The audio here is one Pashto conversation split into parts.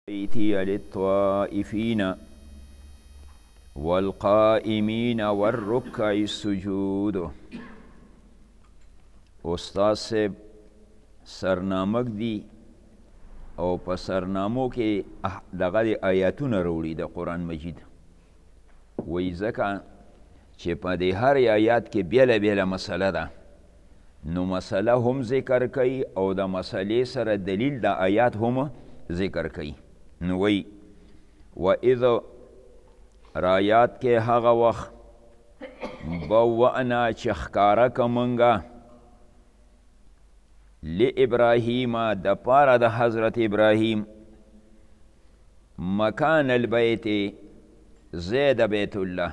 بيتي للطائفين والقائمين والركع السجود. استاد صاحب سرنامک دی او په سرنامو کې دغه آیاتونه راوړي د قرآن مجید، وایي ځکه چې په دې هر آیات کې بیله بیله مسله ده، نو مسله هم ذکر کوي او د مسلې سره دلیل د آیات هم ذکر کوي. نو وایي وإذ رایات کې هغه وخت بوأنا چې ښکاره که مونږه لابراهیم د پاره د حضرت ابراهیم مکان البیت زید بیت الله،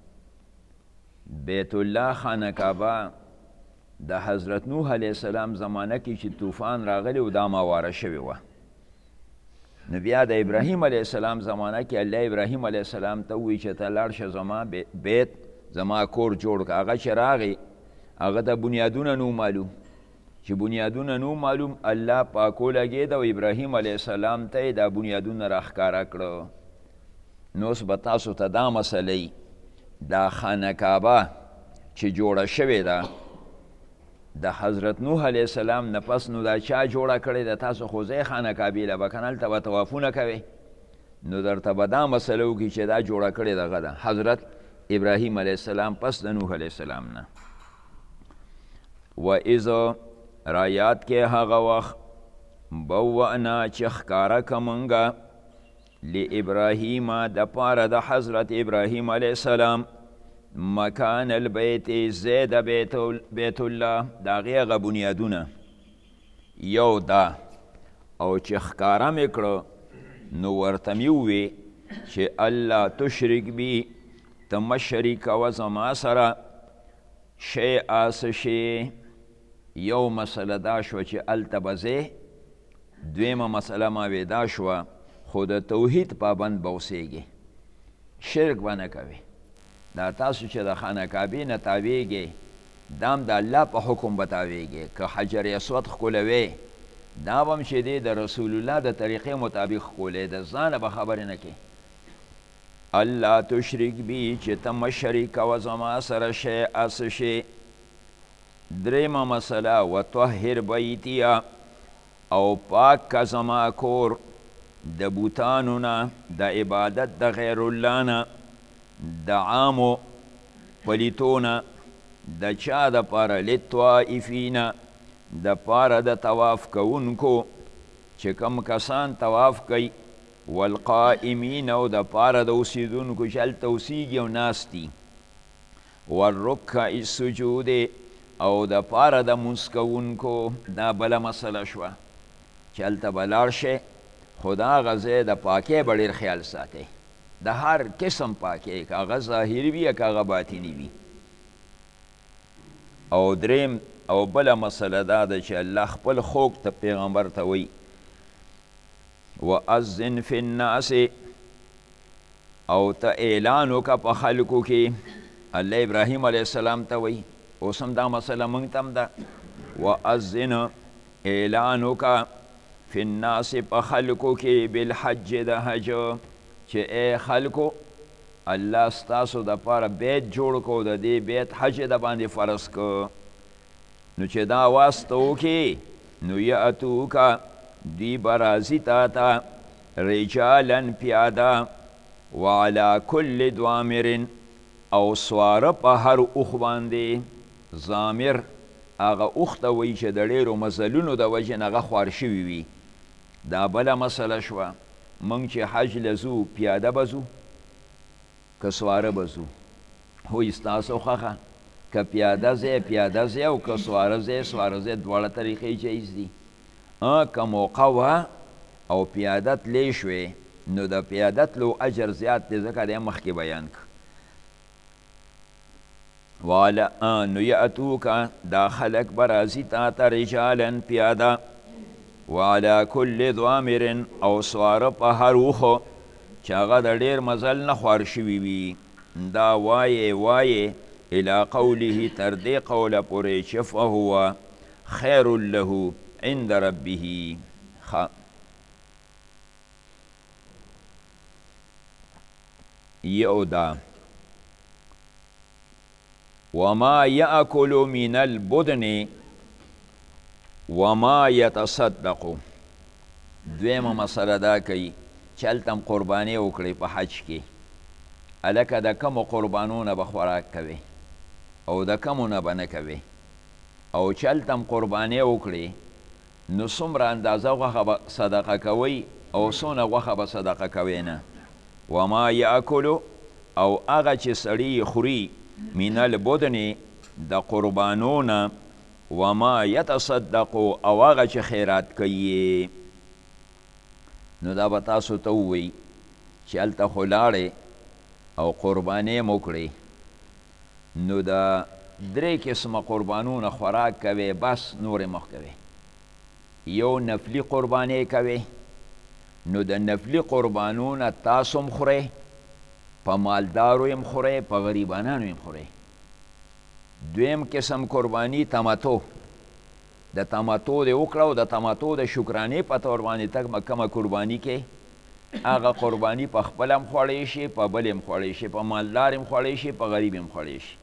بیت الله خانه کعبه د حضرت نوح علیه السلام زمانه کې چې طوفان راغلی و دا ماواره شوې وه. نو بیا د ابراهیم علیه السلام زمانه کې الله ابراهیم علیه السلام ته ووایي چې ته لاړ شه زما بیت زما کور جوړ که. هغه چې راغی هغه ته بنیادونه نو معلوم، چې بنیادونه نو معلوم الله پاکو لګېده او ابراهیم علیه السلام ته یې دا بنیادونه راښکاره کړه. نو اوس به تاسو ته دا مسله دا خانه کعبه چې جوړه شوې ده د حضرت نوح علیه السلام نه پس نو دا چا جوړه کړې ده؟ تاسو خو ځئ خانه کعبې له به کنه هلته به طوافونه کوئ، نو درته به دا مسله وکړي چې دا جوړه کړې دغه ده حضرت ابراهیم علیه السلام پس د نوح علیه السلام نه. وإذ رایات کې هغه وخت بوأنا چې ښکاره که مونږه لابراهیم د پاره د حضرت ابراهیم علیه السلام مکان البیت زید بیت الله د هغې هغه بنیادونه یو دا، او چې ښکاره مې کړه نو ورته مې ووې چې الله تشرک بي ته مه شریکوه زما سره شیئا څه شی. یو مسله دا شوه چې هلته به ځې، دویمه مسله ما وې دا شوه خو د توحید پابند به اوسېږي، شرک به نه کوې. دا تاسو چې د خانه کعبې نه تاویږئ دا هم د الله په حکم به تاویږئ. که حجر اسود ښکلوې دا به هم چې دی د رسول الله د طریقې مطابق ښکلې، د ځانه به خبرې نه کوې. الله تشرک بي چې ته مه شریکوه زما سره شیئا څه شی. درېیمه مسله وطهر بیتیه او پاک که زما کور د بوتانو نه، د عبادت د غیر الله نه، د عامو پلیتونه، د چا د پاره للطائفین د پاره د طواف کوونکو چې کم کسان طواف کوي، والقائمین او د پاره د اوسیدونکو چې هلته اوسیږي او ناست دي، والرکع السجود او د پاره د مونځ کوونکو. دا بله مسله شوه چې هلته به لاړ شئ خو د هغه ځای د پاکۍ به ډېر خیال ساتئ، د هر قسم پاکۍ، که هغه ظاهري وي یا که هغه باطني وي. او دریم او بله مسله دا ده چې الله خپل خوږ ته پیغمبر ته وایي وأذن فی الناس، او ته اعلان وکړه په خلکو کې. الله ابراهیم علیه السلام ته وایي، اوس هم دا مسله موږ ته هم ده، وأذن اعلان وکړه فی الناس په خلکو کې بالحج د حج، چې ای خلکو الله ستاسو دپاره بیت جوړ کو، د دې بیت حج د باندې فرض کو. نو چې دا واسطه وکړي نو یأتوکه دوی به راځي تا ته رجالا پیاده وعلى کل ضامر او سواره په هر اوښ باندې. ضامر هغه اوښ ته وایي چې د ډېرو مزلونو د وجې نه هغه خوار شوي وي. دا بله مسله شوه موږ چې حج لزو پیاده به ځو که سواره به ځو؟ هو ستاسو خوښه، که پیاده ځئ پیاده ځئ او که سواره ځئ سواره ځئ، دواړه طریقې جایز دي. که موقع وه او پیاده تلی شوې نو د پیاده تلو اجر زیات دی، ځکه دی مخکې بیان که. نو یأتوکه دا خلک به راځي تا ته رجالا پیاده وعلى کل ضامر او سواره په هر اوښو چې هغه د ډېر مزل نه خوار شوي وي. دا وایې الی قوله تر دې قوله پورې چې فهو خیر له عند ربه. یو دا وما یأکل من البدن وما یتصدق. دویمه مسله دا کوي چې هلته هم قرباني وکړئ په حج کې، هلکه د کمو قربانونه به خوراک کوي او د کمو نه به نه کوي، او چې هلته هم قرباني وکړي نو څومره اندازه غوښه به صدقه کوئ او څونه غوښه به صدقه کوئ نه. وما یأکلو او هغه چې سړی خوري من البدن د قربانونه، وما یتصدقو او هغه چې خیرات کوي. نو دا به تاسو ته ووایي چې هلته خو لاړې او قربانۍ م وکړې نو د درې قسمه قربانونه خوراک کوي، بس نورې مخ کوي. یو نفلي قربانۍ کوي، نو د نفلي قربانونه تاسو هم خورئ، په مالدارو هم خورئ، په غریبانانو هم خورئ. دویم قسم قرباني تمتع، د تمتع دې وکړه او د تمتع د شکرانې په طور باندې ته کومه قرباني کې هغه قرباني په خپل هم خوړی شي، په بل هم خوړی شي، په مالدار هم خوړی شي، په غریب هم خوړی شي.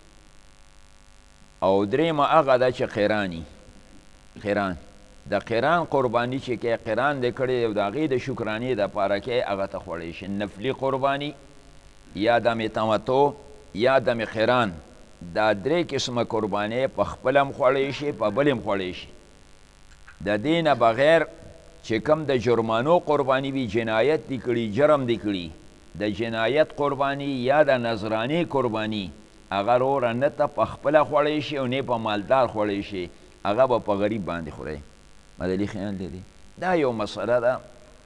او درېیمه هغه ده چې قراني، قران د قران قرباني چې کې قران دې کړی او د هغې د شکرانې دپاره کې هغه ته خوړی شي. نفلي قرباني یا دم تمتع یا دم قران، دا درې قسمه قربانۍ په خپل هم خوړی شي، په بل هم خوړی شي. د دې نه بغیر چې کوم د جرمانو قرباني وي، جنایت دي کړي، جرم دي کړي، د جنایت قرباني یا د نظرانې قرباني هغه روره نه ته په خپله خوړی شي او نه په مالدار خوړی شي، هغه به په غریب باندې خورئ. مدلي خیال دی دا یو مسله ده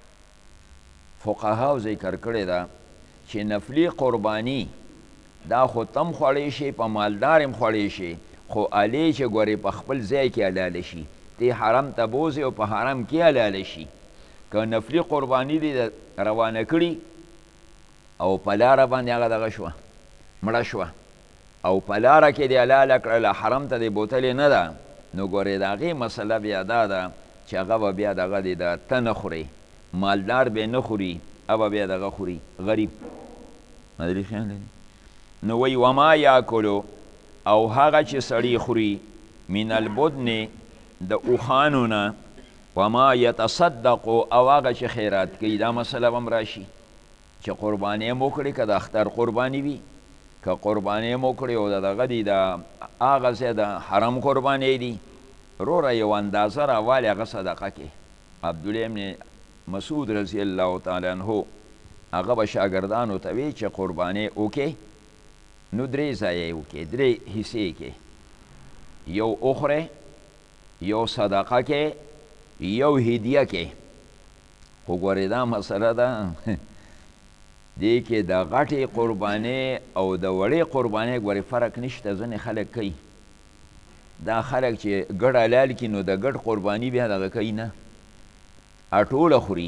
فقهاو ذکر کړې ده چې نفلي قرباني دا خو تم خوړی شي، په مالدار هم خوړی شي، خو علي چې ګورې په خپل ځای کې حلاله شي، تی حرم ته بوځي او په حرم کې حلاله شي. که نفلي قرباني دې روانه کړي او په لاره باندې هغه دغه شوه مړه شوه او په لاره کې دې حلاله کړله، حرم ته دې بوتلې نه ده، نو ګورې د هغې مسله بیا دا ده چې هغه به بیا دغه دې د ته نه خوري، مالدار به نه خوري، هغه بیا دغه خوري غریب. مدري خیال دی نو وی وما یاکلو او هغه چې سړی خوري من البدن د اوښانو نه، وما یتصدقو او هغه چې خیرات کوي. دا مسله به هم راشي چې قربانۍ م وکړي، که د اختر قرباني وي، که قربانۍ م وکړي او د دغه دي د هغه ځای د حرم قربانۍ دي، روره یو اندازه راوالې هغه صدقه کې. عبدالله ابن مسعود رضی الله تعالی عنه هغه به شاګردانو ته وی چې قربانۍ وکړي نو درې ځایه یې وکړي، درې حصې کې، یو اخره، یو صدقه کې، یو هدیه کې. خو ګورې دا مسله ده دې کې د غټې قربانۍ او د وړې قربانۍ ګورې فرق نشته. ځینې خلک کوي دا خلک چې ګډ حلال کړي نو د ګډ قرباني بیا دغه کوي نه، ټوله خوري،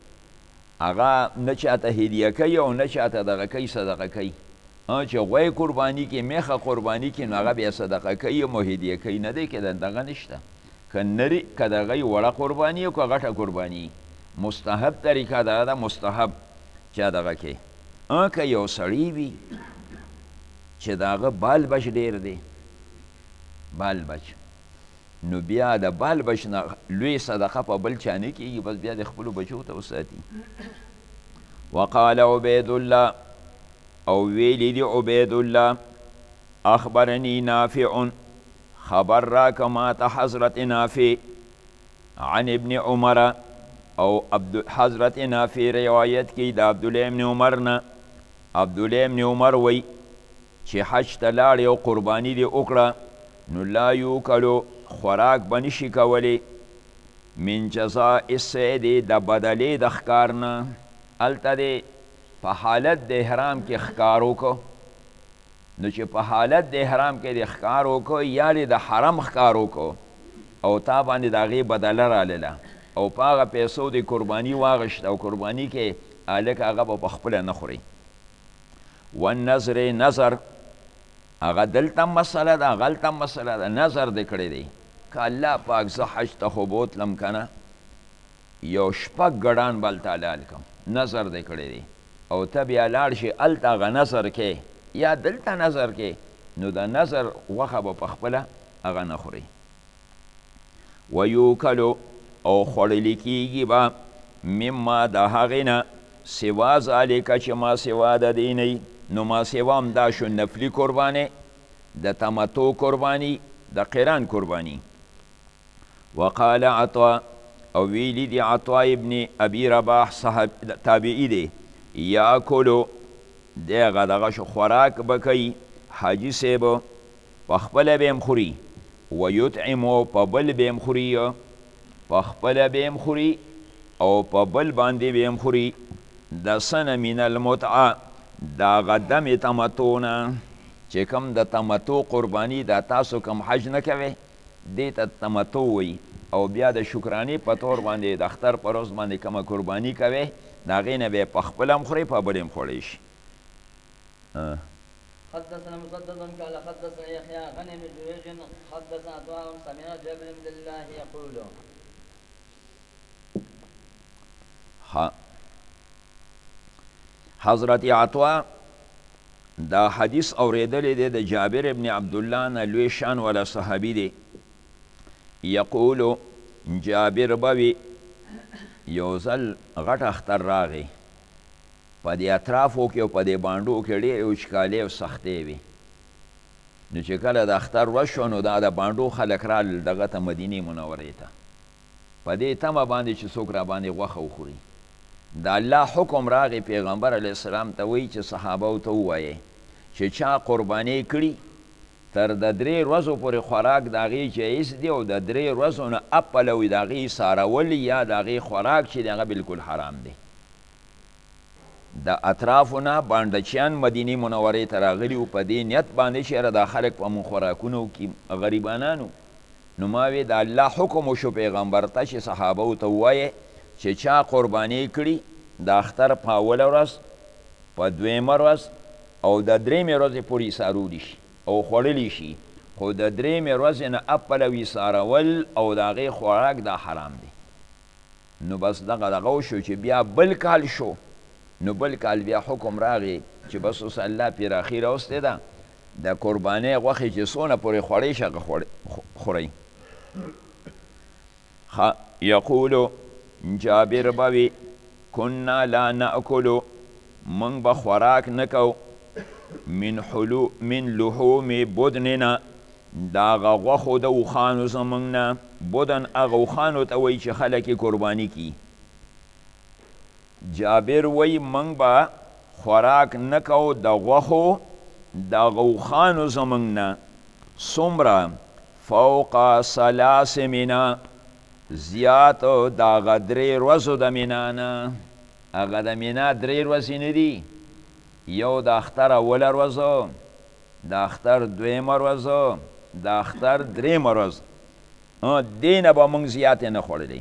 هغه نه چاته هدیه کوي او نه چاته دغه کوي صدقه کوي. چې غوی قرباني کې، میخه قرباني کې نو هغه بیا صدقه کوي او هدیه کوي، نه دی کې دغه نشته. که دغه وړه قرباني او که غټه قرباني، مستحب طریقه دا ده، مستحب چې دغه کې. که یو سړی وي چې د هغه بال بچ ډېر دی، بال بچ، نو بیا د بال بچ نه لوی صدقه په بل چا نه کېږي، بس بیا د خپلو بچو ته وساتي. وقال عبید الله او ویلی دی عبید الله اخبرنی نافع خبر را کمات حضرت نافع عن ابن عمر او حضرت نافع روایت کی دا عبدالله ابن عمر نه. عبدالله ابن عمر وی چې حج ته لاړې او قرباني دې وکړه نو لا یوکلو خوراک به نشي کولی من جزاء الصید د بدلې د ښکار نه. هلته دې په حالت د احرام کې ښکار وکړو، نو چې په حالت د احرام کې د ښکار وکړو یا د حرم ښکار وکړو او تا باندې د هغې بدله رالله او په هغه پیسو د قرباني واغشت او قرباني کې هلک هغه به په خپله نه خوري. والنظر نظر هغه دلته مسله ده، هغلته مسله ده، نظر دې کړی دی که الله پاک زه حج ته خو بوتلم که نه یو شپږ ګډان به هلته حلال کړم، نظر دې کړی دی او ته بیا لاړ شي هلته هغه نظر کې یا دلته نظر کې نو د نظر غوښه به په خپله هغه نه خوري ویوکلو او خوړلی کیږي به مما د هغې نه سوا ذالکه چې ما سوا د دې نه نو ما سوا هم دا شو نفلي قربانې د تمتع قرباني د قران قرباني وقال عطا او ویلی دی عطا ابن ابي رباح صاحب تابعی دی یاکلو دغه دغه شو خوراک به کوي حاجي صاحب په خپله به هم خوري ویطعمو په بل به هم خوري په خپله به هم خوري او په بل باندې به هم خوري د سنه من المتعه دا غدم تمتعونه چې کوم د تمتع قرباني دا تاسو کوم حج نه کوئ دې ته تمتع وایي او بیا د شکرانې په طور باندې د اختر په ورځ باندې کومه قرباني کوئ د هغې نه به یې په خپله هم خورئ په بل هم خوړی شي حدثنا مسدد قال حدثنا يحيى عن ابن جريج حدثنا عطاء سمع جابر بن الله يقول حضرت عطا دا حدیث اوریدلی دی د جابر ابن عبدالله نه لوی شان والا صحابي دی یقولو جابر بوي یو ځل غټ اختر راغی په دې اطرافو کې او په دې بانډو کې ډېرې وچکالۍ او سختۍ وي نو چې کله د اختر ورځ شوه نو دا د بانډو خلک رال دغه ته مدینې منورې ته په دې تمه باندې چې څوک را باندې غوښه وخوري د الله حکم راغی پیغمبر علیه السلام ته وایي چې صحابو ته ووایي چې چا قرباني کړي تر د 3 ورځو پورې خوراک د هغې جایز دی او د 3 ورځو نه اپله وي د هغې څارول یا د هغې خوراک چې د هغه بالکل حرام دی د اطرافو نه بانډچیان مدینې منورې ته راغلي وو په دې نیت باندې چې یاره دا خلک په مونږ خوراکونه وکړي غریبانانو نو ما وی د الله حکم وشو پیغمبر ته چې صحابو ته ووایې چې چا قرباني کړي د اختر په اوله ورځ په دویمه ورځ او د 3مې ورځې پورې څارلی شي او خوړلی شي خو د 3مې ورځې نه اپله وي څارول او د هغې خوراک دا حرام دی نو بس دغه وشو چې بیا بل کال شو نو بل کال بیا حکم راغی چې بس اوس الله پراخي راوستې ده د قربانۍ غوښې چې څونه پورې خوړی شي هغه خورئ یقولو جابر بوي كنا لا نأكل من بخوراک نکو من لحوم بدننا دا غوخو د اوخانو زمونږ نه بدن هغه اوخانو ته وایي چې خلک یې قرباني کي جابر وایي موږ به خوراک نکو د غوښو د اوخانو زمونږ نه څومره فوق 3 منا زیات د هغه 3 ورځو د مینا نه هغه د مینا 3 ورځې نه دي یو د اختر اوله ورځ د اختر دویمه ورځ د اختر 3مه ورځ دې نه به موږ زیاتې نه خوړلی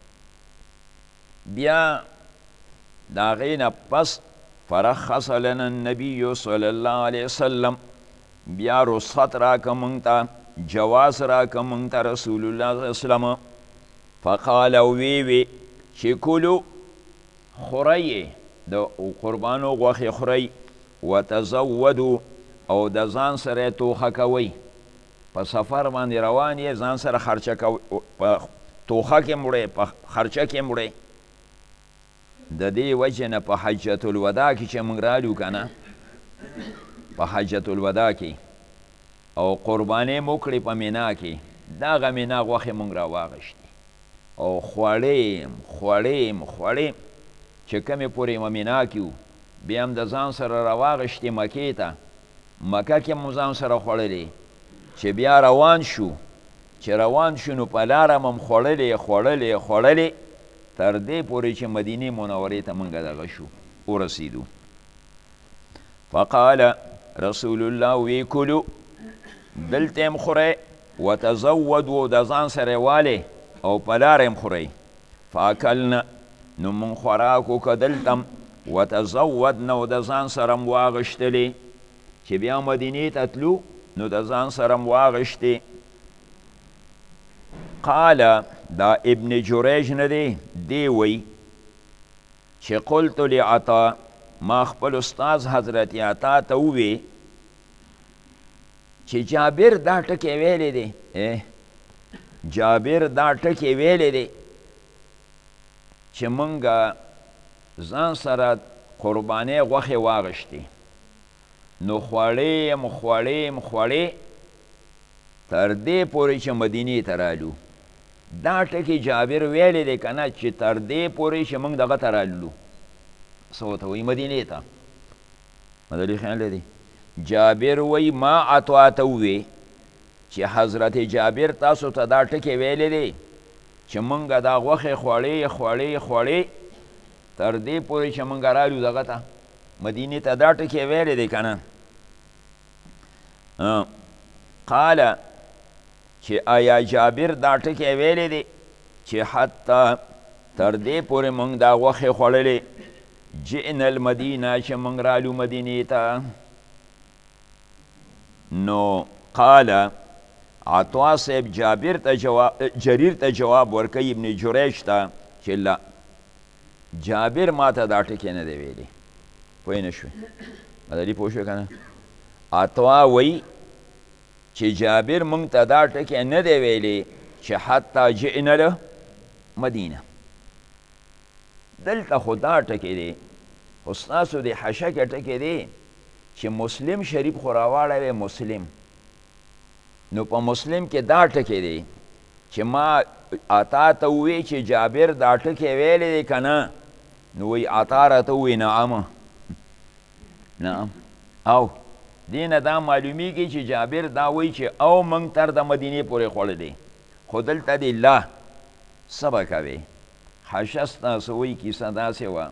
بیا د هغې نه پس فرخص لنا النبي صلی الله علیه وسلم بیا رخصت راکه موږ ته جواز راکه موږ ته رسول الله صلی الله علیه وسلم فقال وی چې کلو خورئ د قربانو غوښې خورئ وتزودو او د ځان سره توخه کوئ په سفر باندې روان یې ځان سره خرچه کوئ په توخه کې مړئ په خرچه کې مړئ د دې وجې نه په حجة الوداع کې چې موږ رالو که نه په حجة الوداع کې او قربانۍ مو کړې په مینا کې دغه مینا غوښې موږ راواغشتې او خوړیم چې کمې پورې مو مینا کې وو بیا هم د ځان سره راواغشتې مکې ته مکه کې مو ځان سره خوړلې چې بیا روان شو نو په لاره مو خوړلې تر دې پورې چې مدینې منورې ته موږ دغه شو ورسېدو فقال رسول الله وی کلو دلته هم خورئ وتزودو د ځان سره والې او په لاره هم خورئ فاکلنا نو مونږ خوراک وکړه دلته وتزودنا او د ځان سره م واغشتلې چې بیا مدینې ته تلو نو د ځان سره م واغشتې قال دا ابن جریج نه دی وی چې قلت لعطا ما خپل استاذ حضرت عطا ته ووی چې جابر دا ټکی ویلی دی جابر دا ټکی ویلی دی چې مونږ ځان سره قربانۍ غوښې واغشتې نو خوړې تر دې پورې چې مدینې ته رالو دا ټکی جابر ویلی دی که نه چې تر دې پورې چې مونږ دغه ته راللو څه ورته وایي مدینې ته مدلي خیال دی جابر وی ما عطا ته ووی چې حضرت جابر تاسو ته دا ټکی ویلی دی چې مونږ دا غوښې خوړې تر دې پورې چې مونږ رالو دغه ته مدینې ته دا ټکی ویلی دی که نه قاله چې آیا جابر دا ټکی ویلی دی چې حتی تر دې پورې مونږ دا غوښې خوړلې جئنا المدینه چې مونږ رالو مدینې ته نو قال عطا صاحب جریر ته جواب ورکوي ابن جریج ته چې لا جابر ما ته دا ټکی نه دی ویلی پوه نه شوې مدلي پوه شوې که نه عطا وی چې جابر مونږ ته دا ټکی نه دی ویلی چې حتی جئنا المدینه دلته خو دا ټکی دی خو ستاسو د حشکه ټکی دی چې مسلم شریف خو راواړوی مسلم نو په مسلم کې دا ټکی دی چې ما عطا ته ووی چې جابر دا ټکی ویلی دی که نه نو وی عطا راته ووی نعم او دینه دا معلومیږي چې جابر دا وی چې او موږ تر د مدینې پورې خوړلی خو دلته دی لا صبر کوي حشه ستاسو وی کیسه داسې وه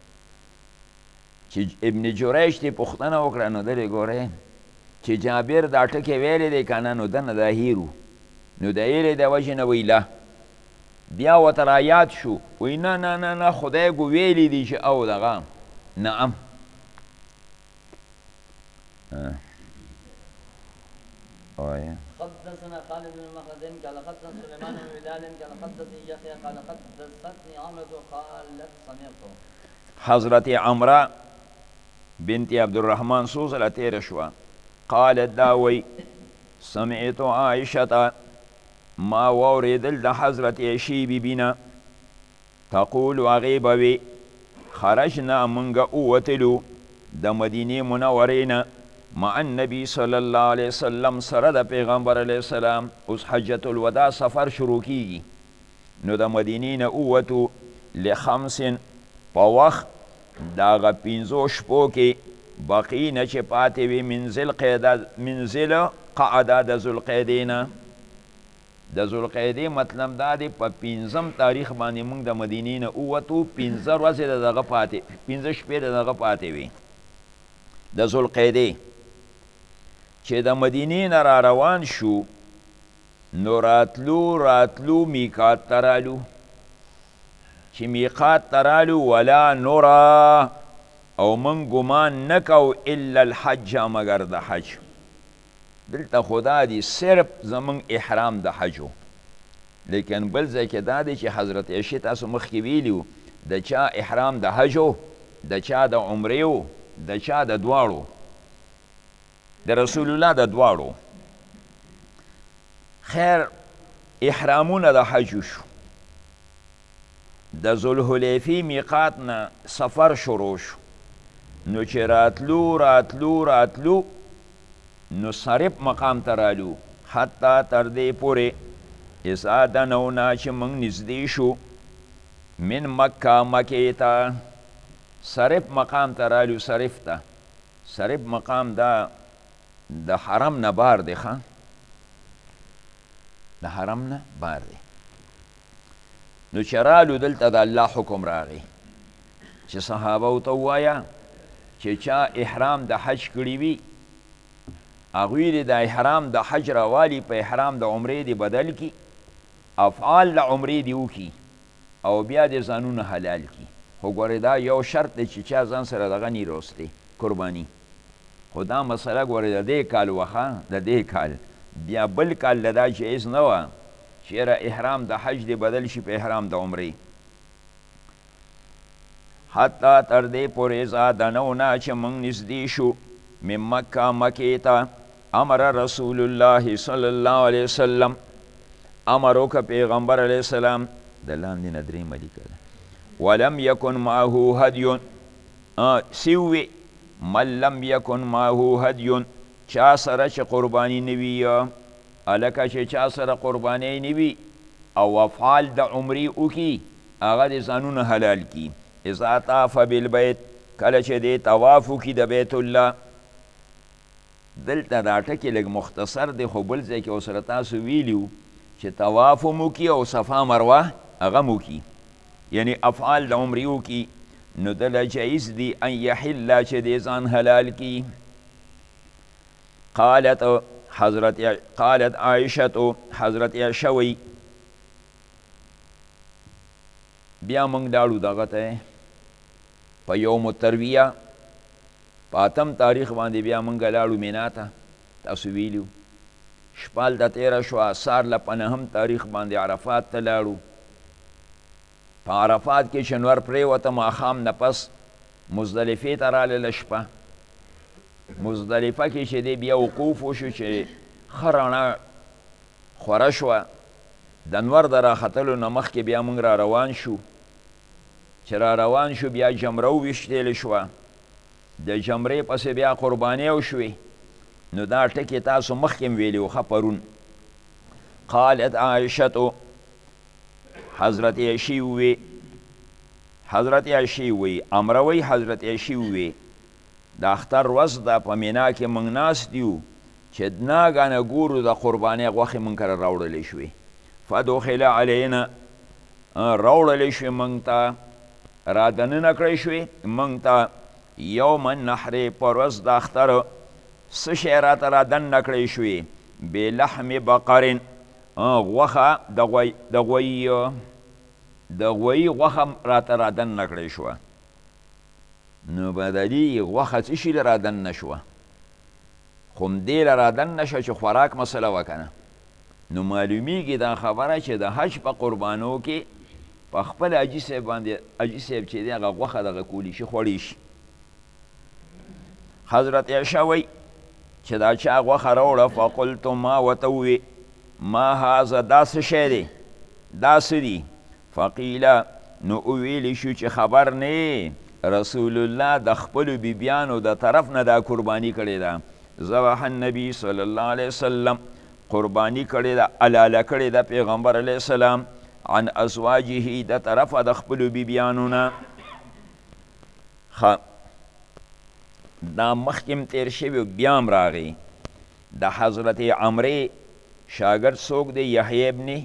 چې ابن جریج ته پوښتنه وکړه نو دلې ګورئ چې جابر دا ټکی ویلی دی که نه نو دنه دا هیرو نو د هیرې د وجې نه وی له بیا ورته رایاد شو وی نه خدای ګو ویلی دی چې او دغه نعم حدثنا خالد بن مخزن قال حدثنا سليمان بن بلال قال حدثني يحيى قال حدثتني عمرة قالت سمعت حضرت عمره بنت عبدالرحمن سوزله تیره شوه قالت داوی سمعت عائشة ما واوریدل د حضرت عائشې بیبینه تقول هغې به وي خرجنا منګه ووتلو د مدینې منورې نه مع النبي صلی الله علیه وسلم سره د پیغمبر علیه السلام اوس حجة الوداع سفر شروع کیږي نو د مدینې نه ووتو لخمس په وخت د هغه پنځو شپو کې بقی نه چې پاتې وي من ذوالقعده د ذوالقعدې نه د ذوالقعدې مطلب دا دی په 5 تاریخ باندې موږ د مدینې نه ووتو 15 ورځې د دغه پاتې 15 شپې د دغه پاتې وي د ذوالقعدې چې د مدینې نه را روان شو نو راتلو میقات ته رالو چې میقات ته رالو ولا نرا او من ګمان نه کو الا الحج مگر د حج دلته خدا دی صرف زمون احرام د حجو لیکن بل ځای کې دا دی چې حضرت عایشې تاسو مخکې ویلي د چا احرام د حجو د چا د عمرې د چا د دواړو د رسول الله د دواړو خیر احرامونه د حجو شو د ذوالحلیفې میقات نه سفر شروع شو نو چې راتلو نو صرف مقام ته رالو حتی تر دې پورې اذا دنونا چې موږ نږدې شو من مکې ته صرف مقام ته رالو صرف مقام دا د حرم نه بار دی د حرم نه بار دی نو چې رالو دلته د الله حکم راغی چې صحابه ورته ووایه چې چا احرام د حج کړي وي هغوی د احرام د حج راوالي په احرام د عمرې دی بدل کی افعال د عمرې دی وکي او بیا د ځانونه حلال کی خو ګورې دا یو شرط دی چې چا ځان سره دغه نی راوستی قرباني خو دا مسله ګورې د دې کال وخه د دې کال بیا بل کال له دا جایز نه وه چېرې احرام د حج دی بدل شي په احرام د عمرې حتی تر دې پورې زادنونا چې موږ نږدې شو من مکه مکې ته امر رسول الله صلی الله علیه وسلم امر وکړه پیغمبر علیه السلام د لاندې نه درېیمه لیکه ولم یکن معه هدی سوی من لم یکن معه هدی چا سره چې قربانی نه وي هلکه چې چا سره قربانی نه وي او افعال د عمرې وکړي هغه د ځانونه حلال کي اذا طاف بالبیت کله چې دی طواف وکړي د بیت الله دلته دا ټکي لږ مختصر دی خو بل ځای کې اوسره تاسو ویلي وو چې طواف هم وکړي او صفا مروه هغه هم وکړي یعنی افعال د عمرې وکړي نو دله جایز دی ان یحله چې دی ځان حلال کي قالت عائشة حضرت عائشة وی بیا موږ لاړو دغه ته په یوم الترویه په 8 تاریخ باندې بیا موږ لاړو مینا ته تاسو ویلو شپه هلته تېره شوه سهار له په 9 تاریخ باندې عرفات ته لاړو په عرفات کې چې نور پرېوته ماښام نه پس مزدلفې ته راغلله شپه مزدلفه کې چې دی بیا وقوف وشو چې ښه رڼا خوره شوه د نور د راختلو نه مخکې بیا موږ را روان شو چې را روان شو بیا جمره وویشتېلې شوه د جمرې پسې بیا قربانۍ وشوې نو دا ټکې تاسو مخکې م ویلي وو ښه پرون قالت عائشة حضرت عایشې ووې حضرت عایشې ووې امره وی حضرت عایشې ووې د اختر ورځ ده په مینا کې موږ ناست یو چې ناګانه ګورو د قربانۍ غوښې موږ کره راوړلې شوې فدخل علینا راوړلې شوې موږ ته را دننه کړی شوې موږ ته یوم النحر په ورځ د اختر څه شی راته را دننه کړی شوې بلحم بقر غوښه د غویي غوښه راته را دننه کړی شوه نو به د دې غوښه څه شي را دننه شوه خو همدې له را دننه شوه چې خوراک مسله وه که نه نو معلومیږي دا خبره چې د حج په قربانو کې په خپل حاجي صاحب باندې حاجي صاحب چې دی هغه غوښه دغه کولی شي خوړی شي حضرت عایشه وی چې دا چا غوښه راوړه فقلت ما ورته ووې ما هذا دا څه شی دی دا څه دي فقیله نو وویلی شو چې خبر نه رسول الله د خپلو بیبیانو د طرف نه دا قرباني کړې ده ذبح النبي صلی الله علیه وسلم قربانی کړې ده علاله کړې ده پیغمبر علیه السلام عن ازواجه د طرفه د خپلو بیبیانو نه دا مخکې م تیر شوي بیا م راغی د حضرت عمرې شاګرد څوک دی یحیی ابن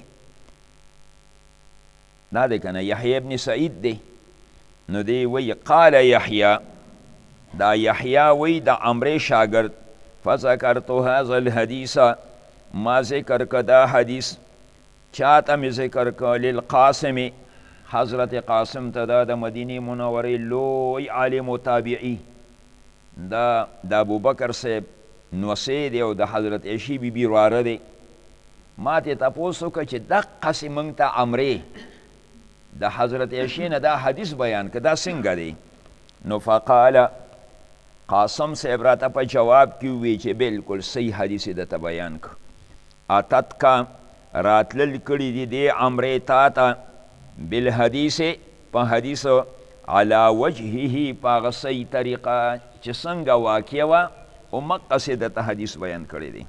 دا دی که نه یحیی ابن سعید دی نو دی وی قال یحیی دا یحیی وی د عمرې شاګرد فذکرت هذا الحدیث ما ذکر که دا حدیث چاته می ذکر که للقاسم حضرت قاسم ته دا د مدینې منورې لوی عالم و تابعی دا د ابوبکر صاحب نوسی دی او د حضرت عایشې بیبي وراره دی ما ترې تپوس وکړه چې دقسې موږ ته عمرې د حضرت عایشې نه دا حدیث بیان که دا څنګه دی نو فقال قاسم صاحب راته په جواب کې ووی چې بلکل صحیح حدیث یې درته بیان که اتت کا راتلل کړي دي دې عمرې تا ته بالحدیث په حدیث علی وجهه په هغه صحیح طریقه چې څنګه واقع وه همقسې درته حدیث بیان کړی دی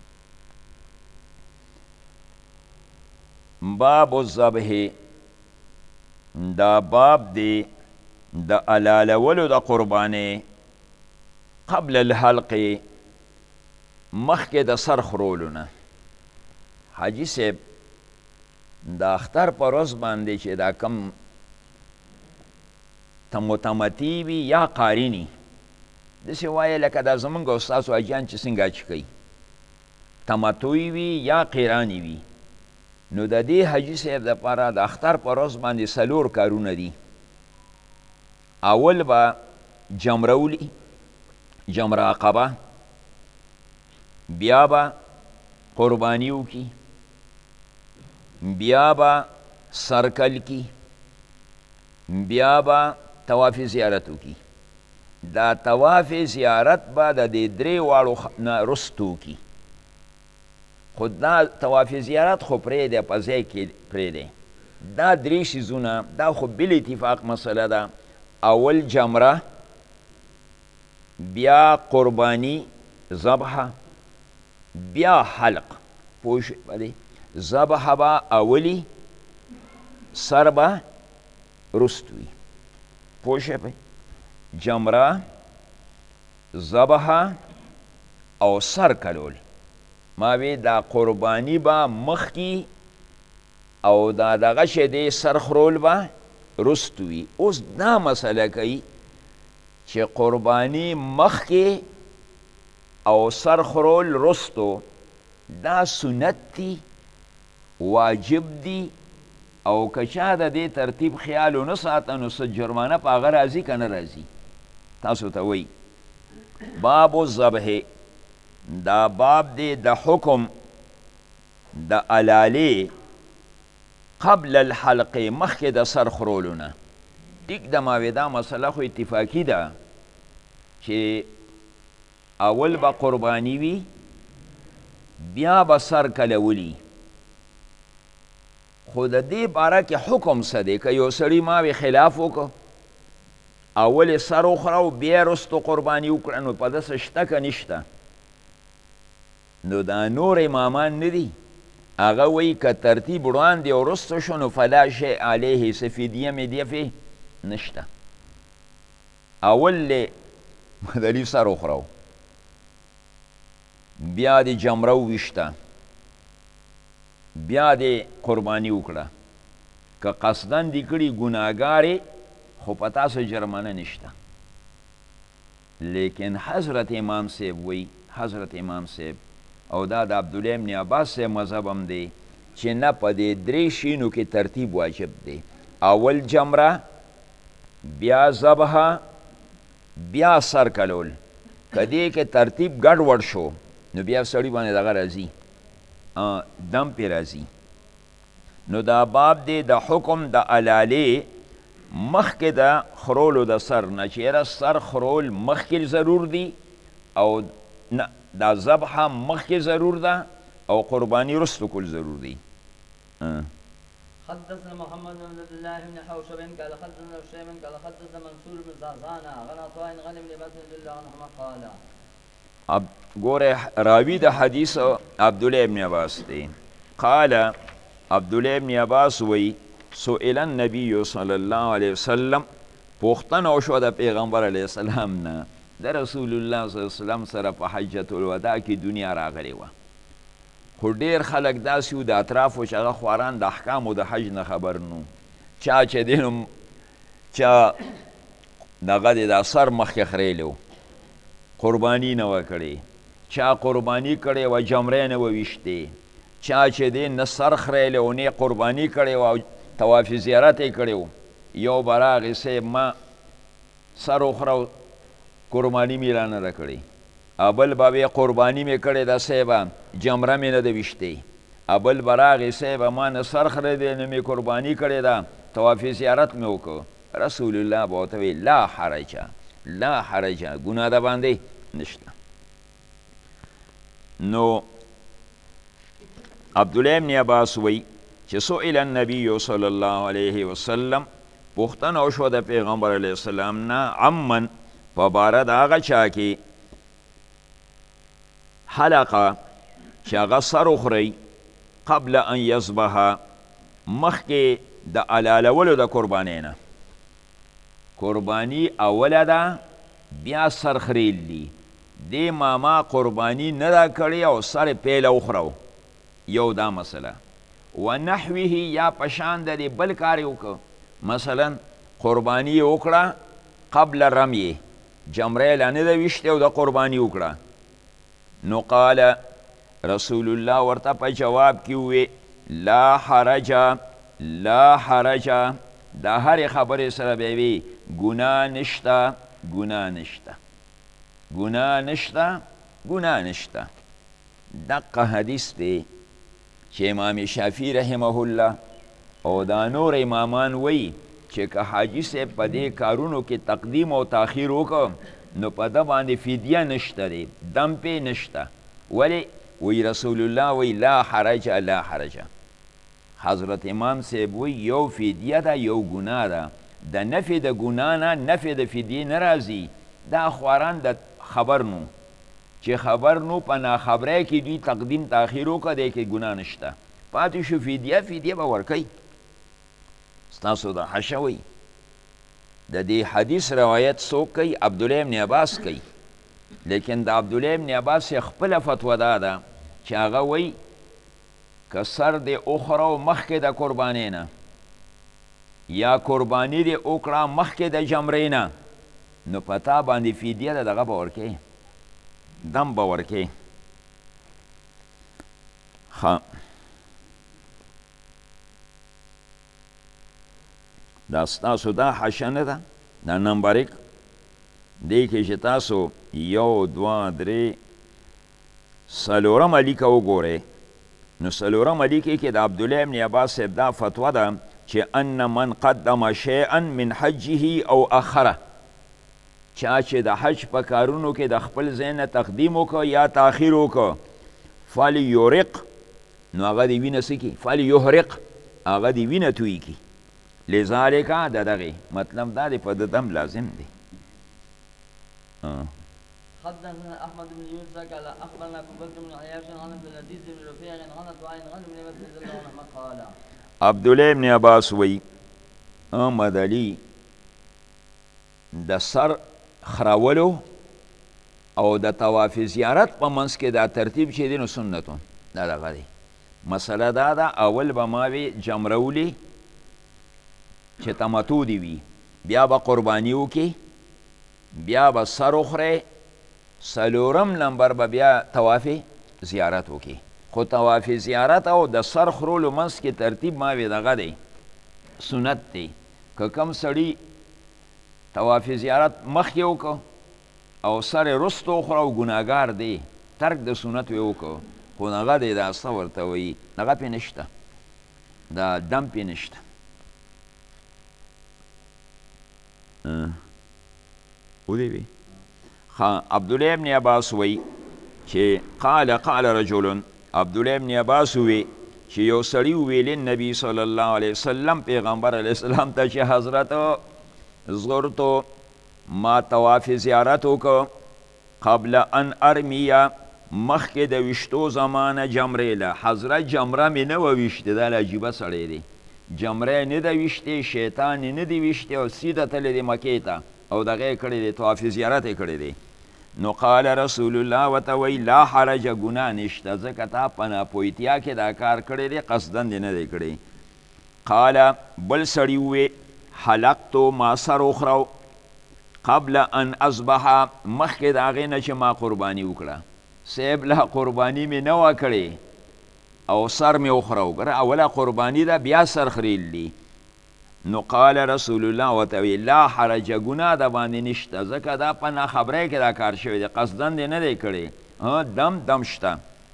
باب الذبح دا باب دی د علالولو د قربانې قبل الحلق مخکې د سر خرولو نه حاجي صاحب د اختر په ورځ باندې چې دا کم متمتي وي یا قاریني داسې وایه لکه دا زمونږ او ستاسو حاجیان چې څنګه حج کوي تمتعي وي یا قیراني وي نو د دې حاجي صاحب دپاره د اختر په ورځ باندې 4 کارونه دي اول به جمره ولي جمره عقبه بیا به قربانی وکړي بیا به سرکل کی بیا به طواف زیارت وکړي. دا طواف زیارت به د دې درې واړو نه رستو وکړي. خو دا طواف زیارت خو پرېږدی، په ځای کې پرېږدی. دا درې شیزونه دا خو بل اتفاق مسله ده. اول جمره، بیا قربانی ذبحه، بیا حلق. پوه شوې په دې؟ ذبحه به اولی، سر به رست وي. پوه شوې په جمره، ذبحه او سر کلول. ما وی دا قربانی به مخکې او دا دغه شی دی سر خرول به رست وي. اوس دا مسله کوي چې قربانی مخکې او سر خرول رستو دا سنت دی، واجب دی، او که چا د دې ترتیب خیال ونه ساته نو څه جرمانه په هغه راځي که نه راځي. تاسو ته وایي باب الذبح، دا باب دی د حکم د علالې قبل الحلق، مخکې د سر خرولونه. ټیک د ماوې دا مسله خو اتفاقي ده چې اول به قربانی وي، بیا به سر کلولی. خو د دې باره کې حکم څه دی؟ که یو سړي ماوې خلاف وکړه، اول سر وخوره او بیا رستو قرباني وکړه، نو په داسې شته که نشته؟ نو دا نور امامان نه دي، هغه وایي که ترتیب وړاندې او وروسته شو نو فلا شی علیه، څه فدیه میدیه پې نشته. اول دی مدلي سر وخوره، بیا دې جمره وویشته، بیا دې قرباني وکړه. که قصدن دې کړي ګناهګارې، خو په تاسو جرمانه نشته. لیکن حضرت امام صاحب وی، حضرت امام صاحب او دا د عبدالله ابن عباس صاحب مذهب هم دی چې نه، په دې درې شینو کې ترتیب واجب دی. اول جمره، بیا ذبحه، بیا سر کلول. که دې کې ترتیب ګډوډ شو نو بیا سړي باندې دغه راځي، دم پې راځي. نو دا باب دی د حکم د علالې مخکې د خرولو د سر نه، چې یاره سر خرول مخکې ضرور دی، او نه دا ذبحه مخکې ضرور ده، او قرباني رستو کول ضرور دی. حدثنا محمد بن عبد الله بن حوشب قال حدثنا شيخ قال حدثنا منصور بن زازان عن عطاء غنم لمسجد الله عنهما قال. ګوره راوی د حدیث عبدالله ابن عباس دی. قال عبدالله ابن عباس وی سئل النبی صلی الله علیه وسلم، پوښتنه وشوه د پیغمبر علیه السلام نه، د رسول الله صلی الله علیه وسلم سره په حجة الوداع کې دنیا راغلی وه. خو ډېر خلک داسې وو د اطرافو چې هغه خواران د احکامو د حج نه خبر نو. چا چې دی نو چا دغه دی دا سر مخکې خریلی و، قرباني نه وه کړې، چا قرباني کړې وه جمرې نه وه ویشتې، چا چې دی نه سر خریلی و نه قرباني کړې وه او طواف زیارت یې کړی و. یو به راغی صاحب ما سر وخوره قرباني مې رانه ده کړې، ابل به وی قرباني مې کړې ده صاحبه جمره مې نه ده ویشتې، ابل به راغی صاحبه ما نه سر خریدی نه مې قرباني کړې ده، طواف زیارت مې وکړ. رسول الله به ورته وی لا حرجه، لا حرجه، ګناه ده باندې نشته. نو عبدالله ابن عباس وی چې سئل النبی صلی الله علیه وسلم، پوښتنه وشوه د پیغمبر علیه السلام نه عمن په باره د هغه چا کې حلقه چې هغه سر وخورئ قبل ان یصبح، مخکې د علالولو د قربانۍ نه. قرباني اوله ده، بیا سر خریل دی. دې ماما قرباني نه ده کړې او سر پیله وخورو، یو دا مسله. و نحوه یا پشان د دې بل کار یې وکړه، مثلا قرباني یې وکړه قبل رمی، جمره لا نه ده ویشتې او د قرباني وکړه. نو قال رسول الله ورته په جواب کې ووی لا حرج، لا حرج، دا هرې خبرې سره به وي ګناه نشته، ګناه نشته، ګناه نشته، ګناه نشته. دقه حدیث دی چې امام شافعي رحمه الله او دا نور امامان وی چې که حاجي صاحب په دې کارونو کې تقدیم او تاخیر وکړ نو په ده باندې فدیه نشته دی، دم پې نشته. ولې؟ وی رسول الله وی لا حرج لا حرج. حضرت امام صاحب وی یو فدیه ده یو ګناه ده، د نفي د ګناه نه نفي د فدیې نه راځي. دا خواران د خبر نو چې خبر نو په ناخبری کې دوی تقدیم تاخیر وکړه دی کې ګناه نشته. پاتې شو فدیه به ورکوي. ستاسو د حشه وی د دې حدیث روایت څوک کوي؟ عبدالله ابن عباس کوي. لیکن د عبدالله ابن عباس خپله فتوا دا ده چې هغه وی که سر دې وخوره مخکې د قربانۍ نه یا قرباني دې وکړه مخکې د جمرې نه نو په تا باندې فدیه ده دغه به ورکوې، دم به ورکوې. دا ستاسو دا حشه نه ده، دا نمبر 1 دی کې چې تاسو 1 2 3 څلورم لیکه وګورئ نو څلورم لیکه کې د عبدالله ابن عباس صاحب دا فتوا ده چې ان من قدم شیئا من حجه او اخره، چا چې د حج په کارونو کې د خپل ځای نه تقدیم وکړه یا تاخیر وکړه فلیورق نو هغه دې وینه څه کړي؟ فلیحرق هغه دې وینه توی کړي. لذالک د دغې مطلب دا دی په د دم لازم دی. حدثنا احمد بن يونس قال اخبرنا ابو بكر بن عياش عن عبد العزيز بن رفيع عن طعين عن ابن مسعود رضي الله عنه قال عبدالله ابن عباس وی احمد علی د سر خراولو او د طواف زیارت په منځ کې دا ترتیب چې دی نو سنتو دا دغه دی. مسله دا ده اول به ما وی جمرولی چې تمتو دی وي، بیا به قرباني وکړي، بیا به سر وخورئ، څلورم نمبر به بیا طواف زیارت وکړي. خو طواف زیارت او د سر خورولو منځ کې ترتیب ما وی دغه دی سنت دی. که کم سړي طواف زیارت مخکې وکړه او سر یې وروسته وخوره او ګناهګار دی، ترک د سنت یې وکړه، خو هغه دی دا څه ورته وایي هغه پې نشته، دا دم پې نشته. ودی عبدالله ابن عباس وی چې قال رجل، عبدالله ابن عباس وی چې یو سړي وویل نبی صلی الله علیه وسلم پیغمبر علیه السلام ته چې حضرت زرتو ما طواف زیارت وکړه قبل ان ارمیه مخکې د ویشتو زمانه جمرې له. حضرت جمره مې نه وه ویشتې، دا عجیبه سړی دی، جمره نه ده ویشتې، شیطان نه دی ویشتې او سیده تللی دی مکې ته او دغه یې کړی دی طواف زیارت یې کړی دی. نو قال رسول الله ورته وایي لا حرج ګناه نشته ځکه تا په ناپوهتیا کې دا کار کړی دی، قصدن دې نه دی کړی. قال بل سړي ووی حلقتو ما سر وخورو قبل ان اصبح مخکې د هغې نه چې ما قرباني وکړه. صاحب لا قرباني مې نه وه کړې او سر مې وخورو، ګوره اوله قرباني ده بیا سر خریل دی. نو قال رسول الله ورته وی لا حرج ګناه د باندې نشته ځکه دا په ناخبری کې دا کار شوی دی، قصدن دې نه دی کړی، دم شته.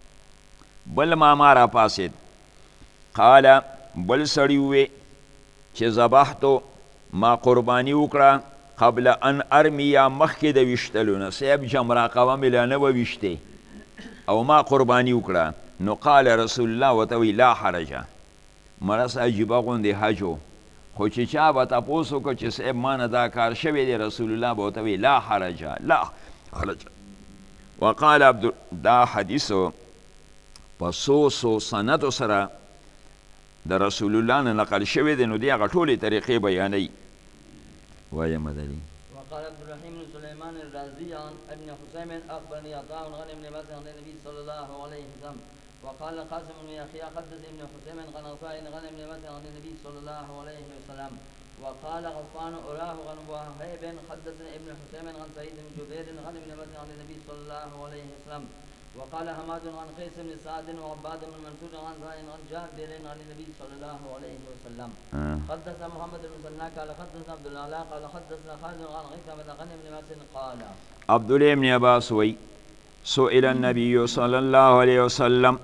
بل ماما را پاسید قال بل سړي ووی چې ذبحتو ما قرباني وکړه قبل ان ارمیه مخکې د ویشتلو نه، صاحب جمره قوه مې لا نه وه ویشتې او ما قرباني وکړه. نو قال رسول الله ورته وی لا حرجه. مرس عجیبه غوندې حج و، خو چې چا به تپوس وکړه چې صاحب ما نه دا کار شوی دی، رسول الله به ورته وی لا حرجه لا حرجه. وقال دا حدیثو په څو سندو سره د رسول الله نه نقل شوی دی، نو دی هغه ټولې طریقې بیانوي. وایه مدني. وقال عبد الرحيم بن سليمان الرازي عن ابن حسين اخبرني عطاء عن ابن مسعود عن النبي صلى الله عليه وسلم. وقال قاسم بن يحيى حدث ابن حسين عن عطاء عن ابن مسعود عن النبي صلى الله عليه وسلم. وقال غطفان أراه عن وهيب حدثنا ابن حسين عن سعيد بن جبير عن ابن مسعود عن النبي صلى الله عليه وسلم. وقال حماد عن قيس بن سعد وعباد بن منصور عن زائد عن جابر عن النبي صلى الله عليه وسلم. حدثنا محمد بن سناك قال حدثنا عبد الله قال حدثنا خالد عن عيسى بن غنم بن مسعود قال عبد الله بن عباس وی سئل النبي صلى الله عليه وسلم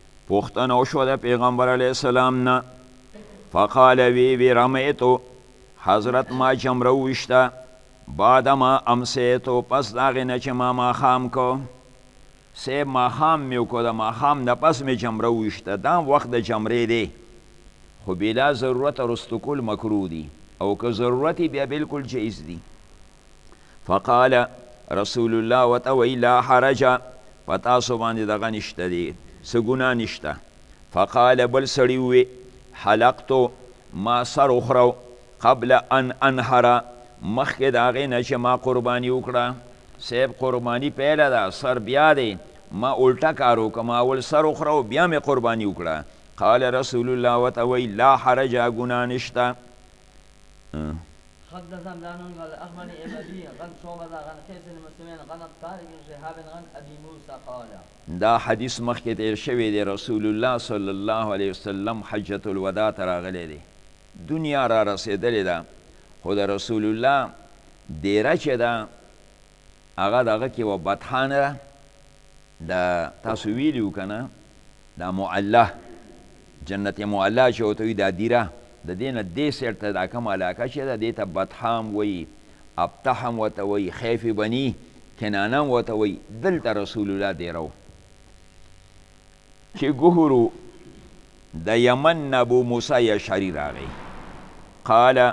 پوښتنه وشوه د پیغمبر علیه السلام نه، فقال وی رمیتو حضرت ما جمره وویشته بعد ما امسیتو پس د هغې نه چې ما ماښام کو صاحب ماښام مې وکړو د ماښام نه پس مې جمره وویشته دا وخت د جمرې دی خو بلا ضرورت رستو کول مکروه دي او که ضرورت بیا بالکل جایز دي فقال رسول الله ورته وایي لا حرج په تاسو باندې دغه نشته دی څه ګناه نشته فقال بل سړي ووی حلقتو ما سر وخورو قبل ان انحره مخکې د هغې نه چې ما قرباني وکړه صاحب قرباني پیله ده سر بیا دی ما الټه کار وکړه ما اول سر وخورو بیا مې قرباني وکړه قال رسول الله ورته وایي لا حرج ګناه نشته حدثنا بلال قال اخبرني ابي عن شعبة عن قيس بن مسلم عن طارق بن شهاب عن ابي موسى قال دا حدیث مخکې تیر شوی دی رسول الله صلی الله علیه وسلم حجة الوداع ته راغلی دی دنیا را رسېدلې ده خو د رسول الله دیره چې ده هغه دغه کې و بطحانه ده د تاسو ویلي وو که نه دا معله جنت معله چې ورته وي دا دیره د دې نه دې سیټ ته دا کوم علاقه چې ده دې ته بطحام وایي ابتحم ورته وایي خیف بني کنانه ورته وایي دلته رسول الله دیره و چې ګهرو د یمن نه ابو موسی اشعري راغی قال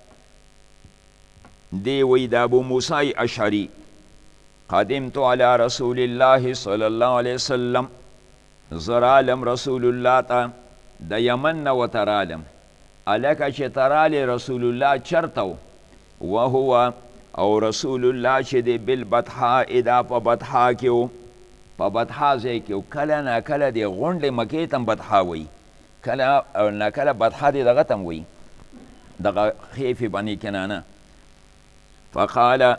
دی وی د ابو موسی اشعري قدمت على رسول الله صلی الله علیه وسلم زرالم رسول الله ته د یمن نه وترالم الکه چې ترالی رسول الله چرته وهو او رسول الله چې دی بالبطحاء دا په بطحا کې و په بطحا ځای کې و کله نه کله دی غونډې مکې ته هم بطحا وایي کله نه کله بطحا دی دغه ته هم وایي دغه خیف بني کنانه فقال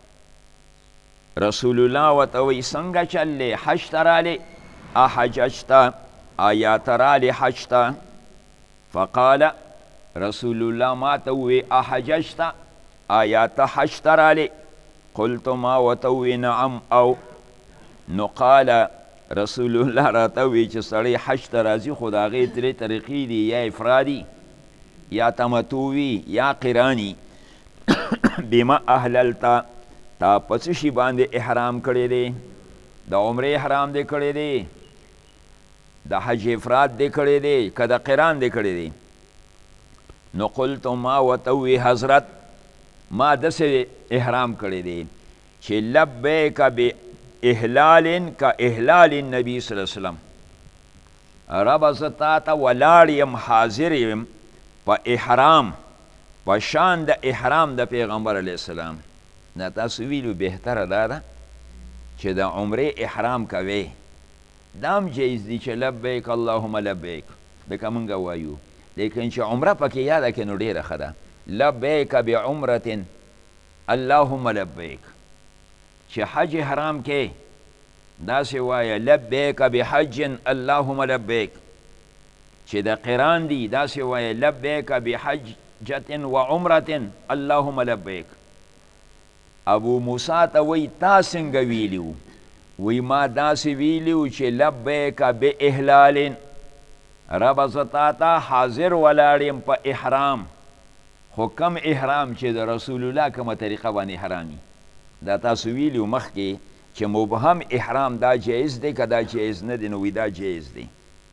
رسول الله ورته وایي څنګه چل دی حج ته رالی احججته آیا ته رالی حج ته فقال رسول الله ما ته ووی احججته آیا ته حج ته رالی قلت ما ورته ووی نعم او نو قال رسول الله راته وی چې سړی حج ته راځي خو د هغې درې طریقې دي یا افرادي یا تمتوي یا قراني بما احللته تا په څه شي باندې احرام کړی دی د عمرې احرام دی کړی دی د حج افراد دی کړی دی که د قران دی کړی دی نو قلت ما ورته ووی حضرت ما داسې احرام کړی دی چې لبیک باحلال که احلال النبي صلی الله علیه وسلم ربه زه تا ته ولاړ یم حاضر یم په احرام په شان د احرام د پیغمبر علیه السلام نه تاسو ویلو بهتره دا ده چې د عمرې احرام کوې دا هم جایز دي چې لبیک اللهم لبیک لکه موږ وایو لیکن چې عمره پکې یاده کړې نو ډېره ښه ده لبیک بعمرة اللهم لبیک چې حج حرام کې داسې وایه لبیک بحج اللهم لبیک چې د قران دی داسې وایه لبیک بحجة وعمرة اللهم لبیک ابو موسی ته وی تا څنګه ویلي وی ما داسې ویلي چې لبیک باحلال ربه زه تا ته حاضر ولاړ یم په احرام خو کم احرام چې د رسول الله کومه طریقه باندې حرامي دا تاسو ویلي مخکې چې مبهم احرام دا جایز دی که دا جایز نه دی نو وی دا جایز دی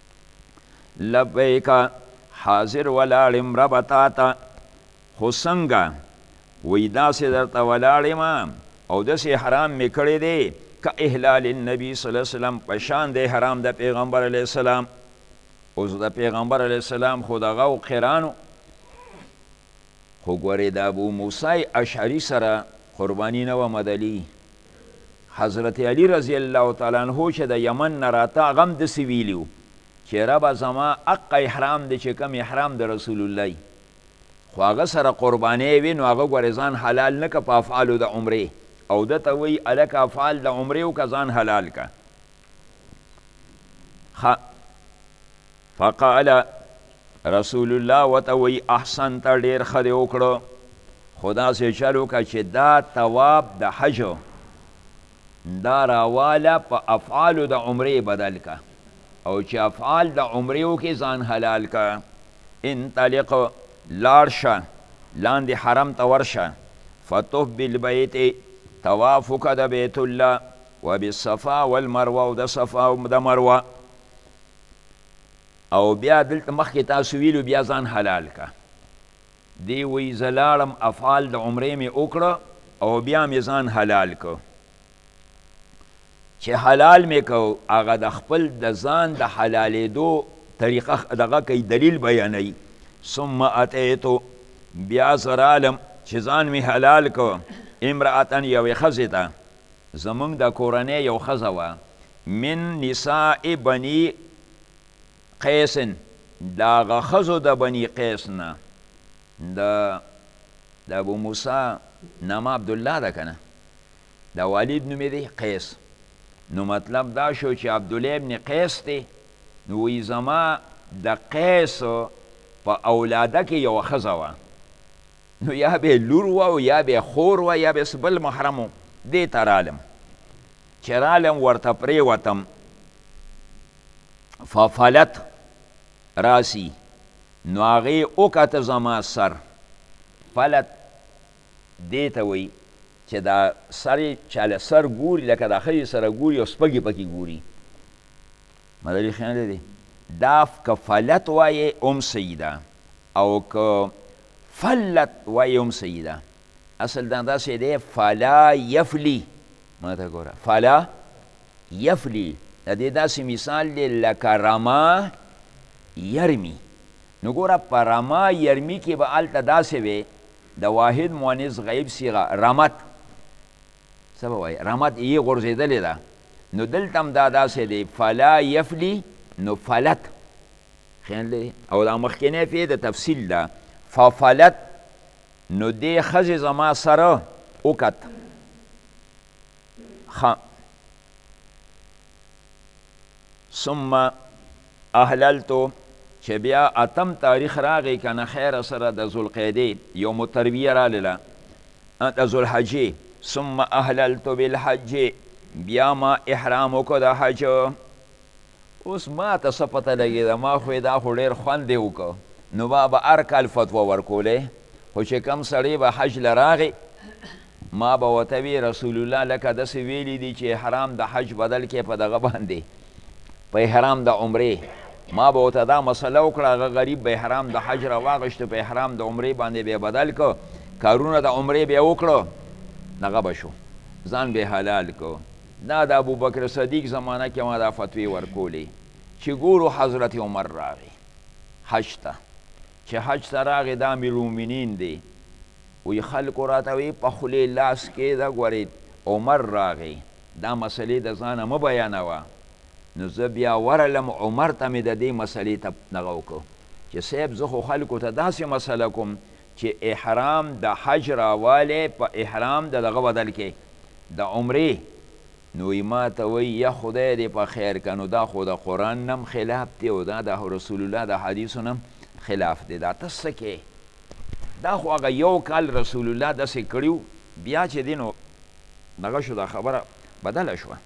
لبیک حاضر ولاړ یم ربه تا ته خو څنګه وی داسې درته ولاړ یم او داسې احرام مې کړی دی که احلال النبي صلی الله علیه وسلم په شان د احرام د پیغمبر علیه السلام اوس د پیغمبر علیه السلام خو دغه و قرانو خو ګورې د ابو موسی اشعري سره قرباني نه وه مدلي حضرت علی رضی الله تعالی عنه چې د یمن نه راته هغه هم داسې ویلي و چې ربه زما حق احرام دی چې کوم احرام د رسول الله خو هغه سره قربانۍ وي نو هغه ګورې ځان حلال نه که په افعالو د عمرې او ده ته وایي هلکه افعال د عمرې وکه ځان حلال که فقال رسول الله ورته وایي احسنت ډېر ښه دې وکړو خو داسې چل وکړه چې دا تواب د حجو دا راواله په افعالو د عمرې بدل که او چې افعال د عمرې وکې ځان حلال که انطلق لاړ شه لاندې حرم ته ورشه فطف بالبیت طواف وکړه د بیت الله و بالصفا والمروه او د صفا او د مروه او بیا دلته مخکې تاسو ویلو بیا ځان حلال که دی وی زه لاړم افعال د عمرې مې وکړه او بیا مې ځان حلال که چې حلال مې که هغه د خپل د ځان د حلالېدو طریقه دغه کوي دلیل بیانوي ثم اتیتو بیا زه رالم چې ځان مې حلال که امرأتن یوې ښځې ته زمونږ د کورنۍ یو ښځه وه من نساء بني قیس د هغه ښځو د بني قیس نه د ابو موسی نامه عبدالله ده که نه د والد نوم یې دی قیس نو مطلب دا شو چې عبدالله ابن قیس دی نو وی زما د قیس په اولاده کې یوه ښځه وه نو یا به لور وه او یا به خور وه یا به بل محرم و دې ته رالم چې رالم ورته پرېوتم ففلت راسی نو هغې وکته زما سر فلت دې ته وایي چې دا سر یې چاله سر ګوري لکه دا ښځې سره ګوري او سپږې پکې ګوري مدري خیال دی دا که فلت وایې ام سیده او که فلت وایې ام سیده اصل دا داسې دی فلا یفلی ماته ګوره فلا یفلی د دې داسې مثال دی لکه رما یرمی نو ګوره په رما یرمی کې به هلته داسې وی د واحد مؤنث غیب صیغه رمت څه به وایي رمت یې غورځېدلې ده نو دلته هم دا داسې دی فلا یفلی نو فلت خیال دی او دا مخکینی فعل د تفصیل ده ففلت نو دې ښځې زما سره وکت ثم احللتو چې بیا اتم تاریخ راغی که نه خیره سره د ذوالقعدې یوم الترویه رالیله د ذوالحجې ثم احللتو بالحج بیا ما احرام وکړو د حج اوس ما ته څه پته لګېده ما خو دا خو ډېر خوند یې وکړو نو ما به هر کال فتوه ورکولې خو چې کم سړی به حج له راغی ما به ورته وي رسول الله لکه داسې ویلي دي چې احرام د حج بدل کې په دغه باندې په احرام د عمرې ما به ورته دا مسله وکړه هغه غریب به احرام د حج راواغېشته په احرام د عمرې باندې بیا بدل که کارونه د عمرې بیا وکړه دغه به شو ځان به حلال که دا د ابوبکر صدیق زمانه کې ما دا فتوې ورکولې چې ګورو حضرت عمر راغی حج ته چې حج ته راغی دا امیرالمؤمنین دی وی خلکو راته وی په خولې لاس کې ده ګورې عمر راغی دا مسلې د ځانه مه بیانوه نو زه بیا ورلم عمر ته مې د دې مسلې ته دغه وکړو چې صاحب زه خو خلکو ته داسې مسله کوم چې احرام د حج راوالی په احرام د دغه بدل کې د عمرې نو ما ته وایي یا خدای دې په خیر که نو دا خو د قرآن نم خلاف دی او دا د رسول الله د حدیثو نم خلاف دی دا ته څه کې دا خو هغه یو کال رسول الله داسې کړي بیا چې دی نو دغه شو دا خبره بدله شوه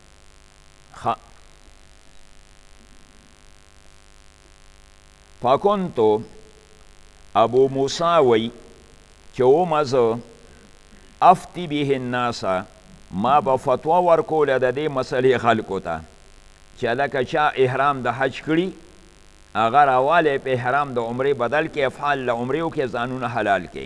فکنتو ابو موسی وی چې ومه زه افتی به الناس ما به فتوا ورکوله د دې مسلې خلکو ته چې لکه چا احرام د حج کړي هغه راوالی په احرام د عمرې بدل کې افعال د عمرې وکړي ځانونه حلال کړي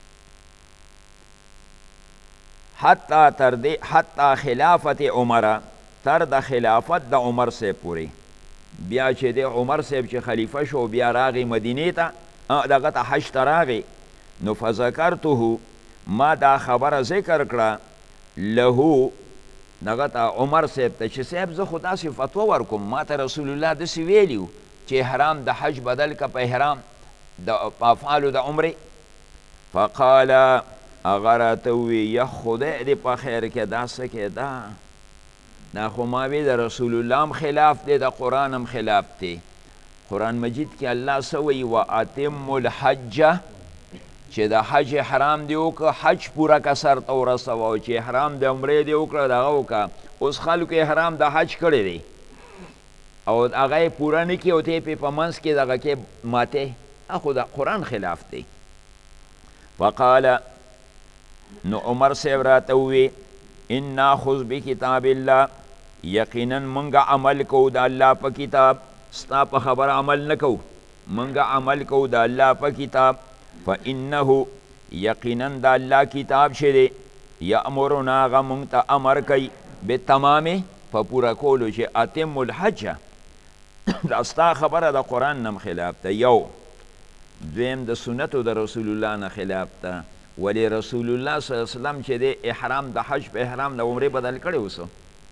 حتی خلافت عمره تر د خلافت د عمر صاحب پورې بیا چې د عمر صاحب چې خلیفه شو بیا راغی مدینې ته دغه ته حج ته راغی نو فذکرته ما دا خبره ذکر کړه له دغه ته عمر صاحب ته چې صاحب زه خو داسې فتوا ورکوم ما ته رسول الله داسې ویلي و چې احرام د حج بدل که په احرام په افعالو د عمرې فقال هغه راته ووی یا خدای دې په خیر کې دا څه کې دا خو ما وی د رسول الله هم خلاف دی د قرآن هم خلاف دی قرآن مجید کې الله څه وایي واتم الحج چې د حج احرام دی وکړه حج پوره که سر ته ورسوه او چې احرام د عمرې دی وکړه دغه وکړه اوس خلکو احرام د حج کړی دی او هغه یې پوره نه کړي او ته یې په منځ کې دغه کې ماتې خو د قرآن خلاف دی فقال نو عمر صاحب راته ووی ان ناخذ بکتاب الله یقینا منګه عمل کو د الله په کتاب ستا په خبر عمل نه کو منګه عمل کو د الله په کتاب فانه یقینا د الله کتاب چې دی یامرنا هغه موږ ته امر کوي بتمامه په پوره کولو چې اتم الحج دا ستا خبره د قرآن نم خلاف ته یو دویم د سنتو د رسول الله نه خلاف ته ولی رسول الله صلی الله علیه وسلم چې دی احرام د حج په احرام د عمرې بدل کړی اوسه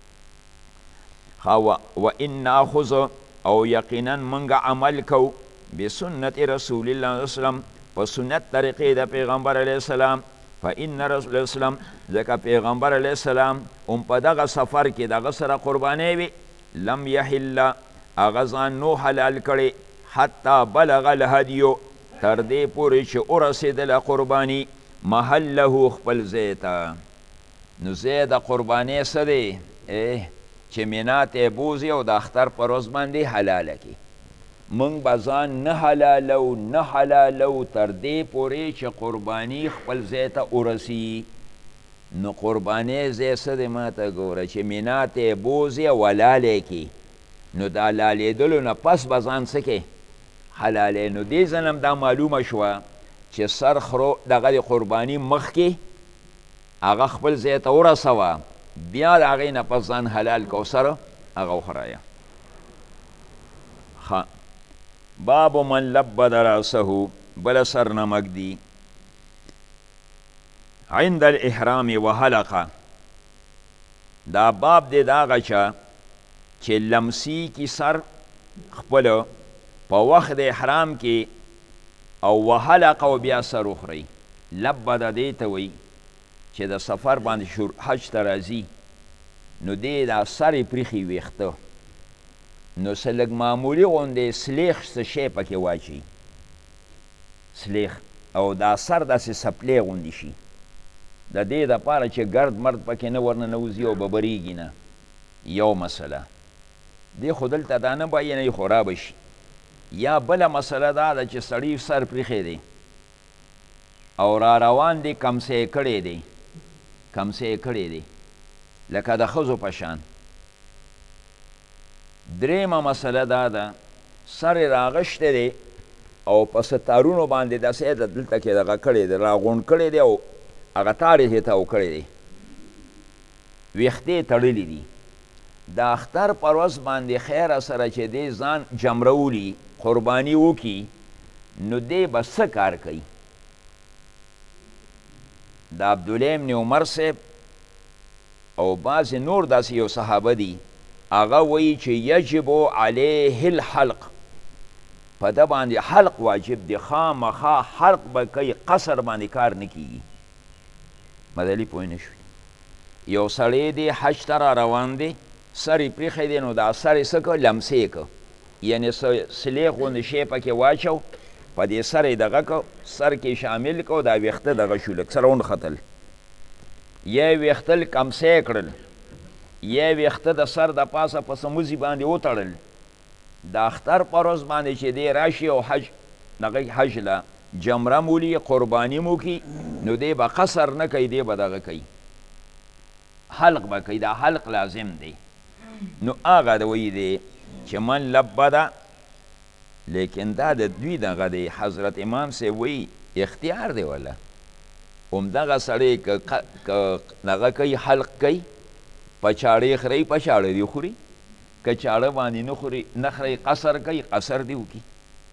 و ان ناخذ او یقینا منګه عمل کو بسنت رسول الله صلی الله علیه وسلم په سنت طریقې د پیغمبر علیه السلام فإن رسول الله وسلم ځکه پیغمبر علیه السلام هم په دغه سفر کې دغه سره قربانۍ وي لم یحل هغه ځان نو حلال کړی حتی بلغ الهدیو تر دې پورې چې ورسېدله قرباني محله خپل ځای ته نو ځای د قربانۍ څه دی چې مینا ته بوځي او د اختر په ورځ باندې حلاله کړي موږ به ځان نه حلالو تر دې پورې چې قرباني خپل ځای ته ورسي نو قربانۍ ځای څه دی ما ته ګوره چې مینا ته بوځي او حلاله کړي نو دا لالیدلو نه پس به ځان څه کوي حلاله نو دې ځنم دا معلومه شوه چې سر خرو دغه د قرباني مخکې هغه خپل ځای ته ورسوه بیا د هغې نه پس ځان حلال کو سره هغه وخورایه باب من لبد راسه بل سر نمک دی عند الاحرام وحلقه دا باب دی دا هغه چا چې لمسی کی سر خپل په وخت د احرام کې او وحلقه او بیا سر وخوري لبد دې ته وایي چې د سفر باندې حج ته راځي نو دې دا سر یې پریښي ویښته نو څه لږ معمولي غوندې سلیخ څه شی پکې واچوي سلیخ او دا سر داسې سپلی غوندې شي د دې دپاره چې ګرد مرد پکې نه ورننوځي او ببریږي نه یو مسله دې خو دلته دا نه بیانوي خو را به شي یا بله مسله دا ده چې سړي سر پریښی دی او را روان دی کمسی کړی دی لکه د ښځو په شان دریمه مسله دا ده سر یې راغشتی دی او په ستارونو باندې داسې دلته کې دغه کړی دی راغونډ کړی دی او هغه تار یې تاو کړی دی ویښتې تړلي دي د اختر په ورځ باندې خیره سره چې دی ځان جمرولي قرباني وکړي نو دی به څه کار کوي د عبدالله ابن عمر صاحب او بعضې نور داسې یو صحابه دي هغه وایي چې یجب علیه الحلق په ده باندې حلق واجب دی خامخا حلق به کوي قصر باندې کار نه کیږي مدلي پوه نه شوي یو سړی دی حج ته را روان دی سر یې پریښی دی نو دا سر یې څه که لمسې که یعنې سلیخ غوندې شی پکې واچو په دې سر یې دغه که سر کې شامل که دا ویښته دغه شو لږ سره ونښتل یا ویښتل کمسی کړل یا ویښته د سر د پاسه په سموزي باندې وتړل د اختر په ورځ باندې چې دی راشي او حج له جمره مولي قرباني مو کي نو دی به قصر نه کوي دی به دغه کوي حلق به کوي دا حلق لازم دی نو هغه د وایي دی چې من لبده لیکن دا د دوی دغه دی حضرت امام صاحب وایي اختیار دی ولا همدغه سړی که دغه کوي حلق کوي په چاړې خوري په چاړه دې خوري که چاړه باندې نه خوري نه خوري قصر کوي قصر دې وکړي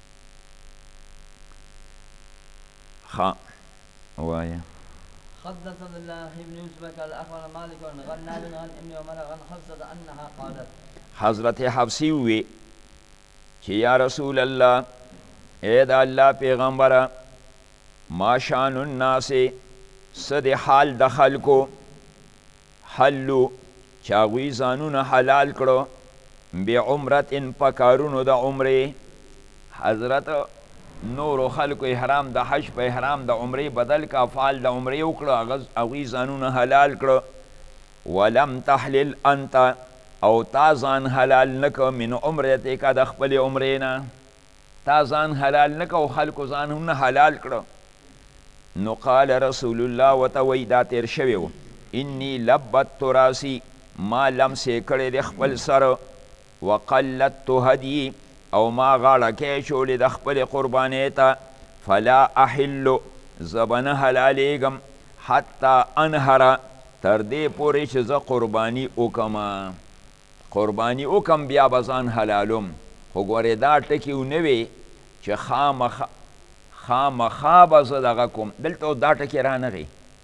وایه حدثنا الله ابن يوسف قال اخبرنا مالك عن نافع عن ابن عمر عن حفصه انها قالت حضرت حفصی وی چې یا رسول الله اے د الله پیغمبره ما شان الناس صد حال د خلکو حلو چې هغوی ځانونه حلال کړو بعمرت په کارونو د عمرې حضرت نورو خلکو احرام د حج په احرام د عمرې بدل که افعال د عمرې وکړو هغوی ځانونه حلال کړو ولم تحلل انت او تا ځان حلال نه که من عمرتې که د خپلې عمرې نه تا ځان حلال نه که او خلکو ځانونه حلال کړو نو قال رسول الله ورته وایي دا تیر شوی و انی لبت راسی ما لمسې کړی د خپل سر وقلدت هدي او ما غاړه کیښولې د خپلې قربانۍ ته فلا احل زه به نه حلالېږم حتی انهره تر دې پورې چې زه قرباني وکړم قرباني وکړم بیا به ځان حلالوم خو ګورې دا ټکي ونه وي چې خامخا به زه دغه کوم دلته دا ټکي رانغی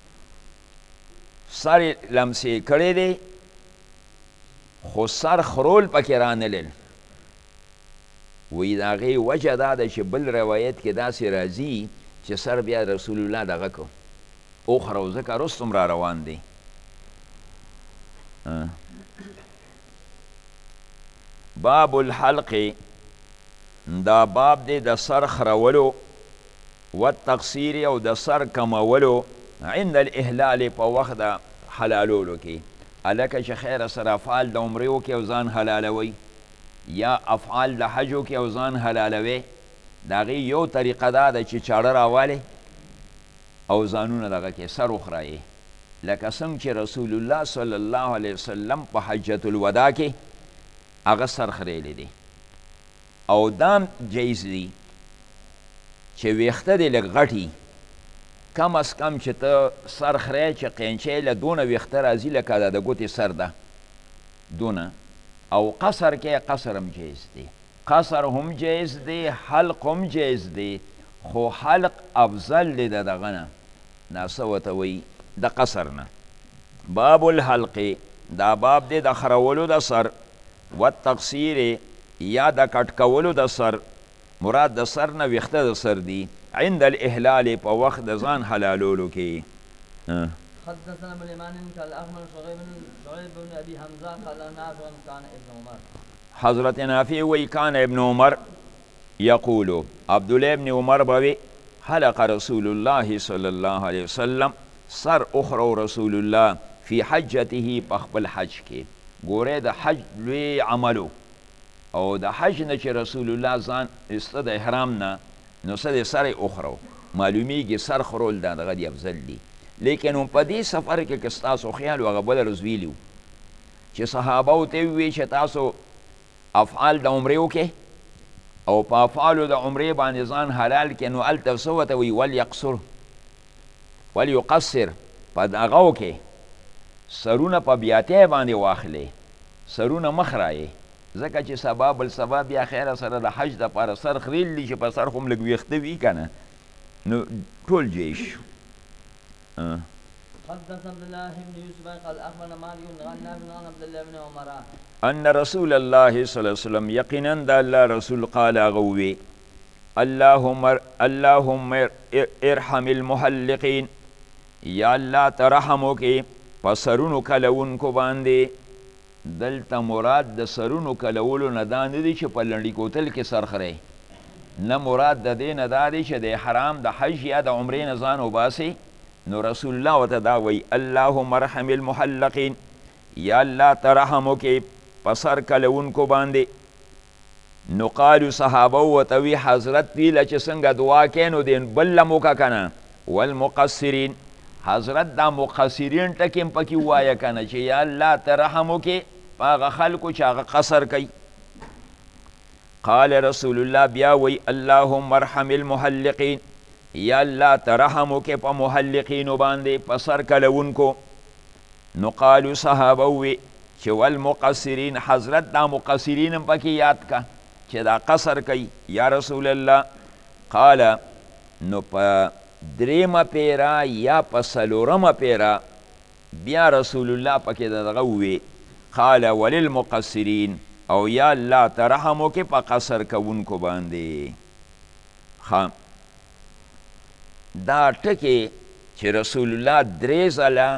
سر یې لمسې کړی دی خو سر خرول پکې رانلل وی د هغې وجه دا ده چې بل روایت کې داسې راځي چې سر بیا رسول الله دغه کو اوخره ځکه رستم را روان دی باب الحلق دا باب دی د سر خرولو والتقصیر او د سر کمولو عند الاحلال په وخت د حلالولو کې هلکه چې خیره سره افعال د عمرې وکړي او ځان حلالوي یا افعال د حج وکړي او ځان حلالوي د هغې یو طریقه دا ده چې چاړه راوالې او ځانونه دغه کې سر وخرایې لکه څنګه چې رسول الله صلی الله علیه وسلم په حجة الوداع کې هغه سر خریلی دی او دام جایز دی چې ویښته دې لږ غټي کم از کم چې ته سر خری چې قینچی له دونه ویښته راځي لکه د ګوتې سر ده دونه او قصر کې قصر هم جایز دی قصر هم جایز دی حلق هم جایز دی خو حلق افضل دی د دغه نه ناسه ورته وایي د قصر نه باب الحلق دا باب دی د خرولو د سر والتقصیر یا د کټ کولو د سر مراد د سر نه ویښته د سر دی عند الاحلال په وخت د ځان حلالولو کې حدثنا ابن ايمان قال اخبر شعيب بن ابي حمزه قال نافع كان ابن عمر حضرت نافع وی کان ابن عمر یقول عبدالله ابن عمر بوي حلق رسول الله صلی الله علیه وسلم سر اخرو رسول الله فی حجته په خپل حج کې ګوره د حج لوی عملو او د حج نه چې رسول الله ځان ایسته د احرام نه نو څه د سر اخرو معلومیږي سر خرول دا دغه دی افضل دی لیکن په دې سفر کې که ستاسو خیال و هغه بله ورځ ویلي چې صحابه ورته وویل چې تاسو افعال د عمرې وکړئ او په افعالو د عمرې باندې ځان حلال کړئ نو هلته څه ورته وایي وليقصر وليقصر په دغه وکړئ سرونه په بیاتۍ باندې واخلئ سرونه مخ رایې ځکه چې سبا بل سبا بیا خیره سره د حج دپاره سر خریل دي چې په سر خو هم لږ ویښته وي که نه نو ټول جیش حدث عبد الله بن يوسف قال اخبرنا مالك عن نافع عن عبد الله بن عمر ان رسول الله صلی الله علیه وسلم یقینا د الله رسول قال غوي اللهم ارحم المحلقين یا الله ترحم وکړي په سرونو کلونکو باندې دلته مراد د سرونو کلولو نه دا نه دی چې په لنډي کوتل کې سر خری نه مراد د دې نه دا دی چې د حرام د حج یا د عمرې نه ځان وباسي نو رسول الله ورته دا وایي اللهم ارحم المحلقین یا الله ته رحم وکړي په سر کلونکو باندې نو قالو صحابه ورته وي حضرت ویله چې څنګه دعا کوې نو دې بل له موکه که نه والمقصرین حضرت دا مقصرین ټکي هم پکې ووایه که نه چې یا الله ته رحم وکړي په هغه خلکو چې هغه قصر کوي قال رسول الله بیا وی اللهم ارحم المحلقین یا الله ته رحم وکړي په محلقینو باندې په سر کلونکو نو قالو صحابه وی چې والمقصرین حضرت دا مقصرین هم پکې یاد که چې دا قصر کوي یا رسول الله قال نو په دریمه پیرا یا په څلورمه پیرا بیا رسول الله پکې دغه ووی قال وللمقصرین او یا الله ته رحم وکړي په قصر کوونکو باندې دا ټکې چې رسول الله درې ځله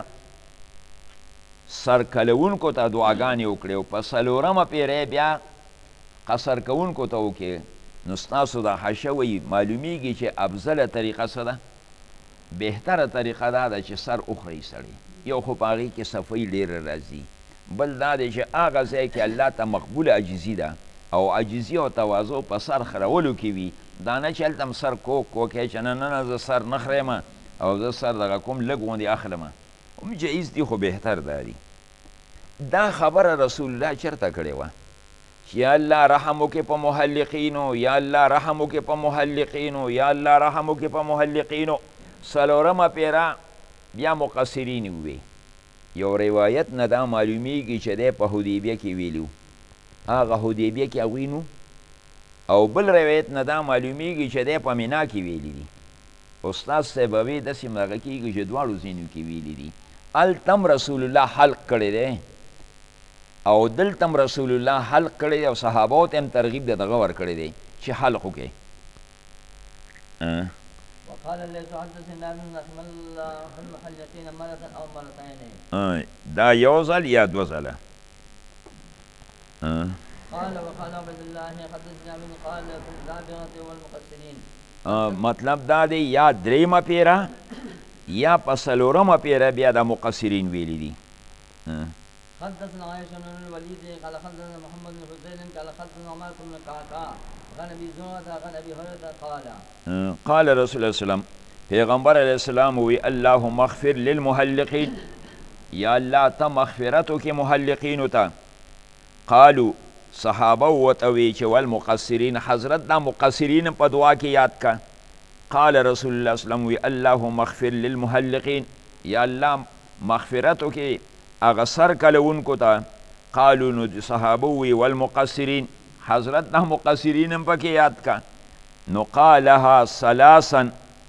سر کلونکو ته دعاګانې وکړې او په څلورمه پیرا بیا قصر کوونکو ته وکړې نو ستاسو دا حشه وایي معلومیږي چې افضله طریقه څه ده بهتره طریقه دا ده چې سر اخری سړی یو خو په هغې کې صفۍ ډېره راځي بل دا دی چې هغه ځای کې الله ته مقبوله عجزي ده او عجزي او تواضع په سر خرولو کې وي دا نه چې هلته هم سر کوک کوکی چې نه نه زه سر نه خریم او زه سر دغه کوم لږ غوندې اخلمه هم جایز دي خو بهتر دا دي. دا خبره رسول الله چرته کړې وه چې یا الله رحم وکړې په محلقینو، یا الله رحم وکړې په محلقینو، یا الله رحم وکړې په محلقینو. څلورمه پیره بیا مقصرین ووی. یو روایت نه دا معلومیږي چې دی په حدیبیه کې ویلي هغه حدیبیه کې هغوی نو، او بل روایت نه دا معلومیږي چې دی په مینا کې ویلي دي. استاد صاحب وی داسې مغه کېږي چې دواړو ځینو کې ویلي دي. هلته رسول الله حلق کړی دی او دلته رسول الله حلق کړی دی او صحابو ته هم ترغیب د دغه ورکړی دی چې حلق وکړي. وقال الليث حدثنا ابن رحم الله في المحلقين مرة أو مرتين. دا یو ځل یا دوه ځله. قال وقال عبد الله حدثنا ابن قال في الزابغة والمقصرين. مطلب دا دی یا دریمه پیره یا په څلورمه پیره بیا د مقصرین ویلی دي. حدثنا عائشة بن الوليد قال حدثنا محمد بن حسين قال حدثنا عمر بن قعقاع عن ابي زرعة عن ابي هريرة قال قال رسول الله صلی الله علیه وسلم پیغمبر علیه السلام وی اللهم اغفر للمحلقین، یا الله ته مغفرت وکړي محلقینو ته. قالو صحابه ورته وی چې والمقصرین، حضرت دا مقصرین په دعا کې یاد کا. قال رسول الله صلی الله علیه وسلم وی اللهم اغفر للمحلقین، یا الله مغفرت وکړي هغه سر کلونکو ته. قالو نو صحابه وی والمقصرین، حضرت دا مقصرین هم پکې یاد کا. نو قالها ثلاثا،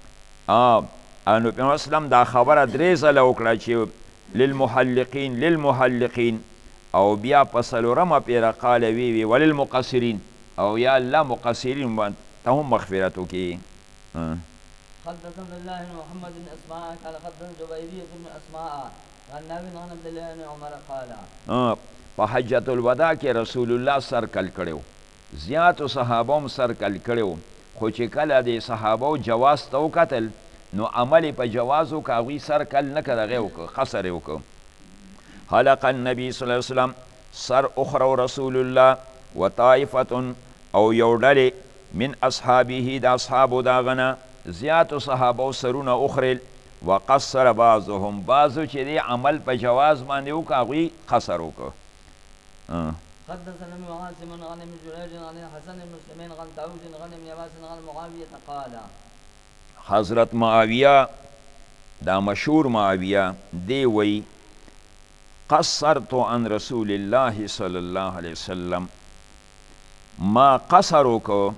نو پیغمبر اسلام دا خبره درې ځله وکړه چې للمحلقین للمحلقین، او بیا په څلورمه پیره قال وی وللمقصرین، او یا الله مقصرین ته هم مغفرت وکړي. حدثنا الله بن محمد بن اسماء قال حدثنا جبيرية بن اسماء عن نافع عن عبد الله بن عمر قال په حجة الوداع کې رسول الله سر کل کړو، زیاتو صحابه هم سر کل کړو، خو چې کله د صحابو جواز ته وکتل نو عمل په جواز وکړه، هغوی سر کل نه کړه، هغې وکړه قصر یې وکړه. خلق النبي صلی الله علیه وسلم سر اخرو رسول الله وطائفة، او یو ډلې من اصحابه د اصحابو د هغه نه زیاتو صحابو سرونه اخرل، وقصر بعضهم، بعضو چې دی عمل په جواز باندې وکړه هغوی قصر وکړه. حدثنا ابن عاصم عن ابن جريج عن الحسن بن مسلمين عن داود عن ابن عباس عن معاوية قال حضرت معاویه دا مشهور معاویه دی وی قصرت عن رسول الله صلی الله علیه وسلم، ما قصر وکړو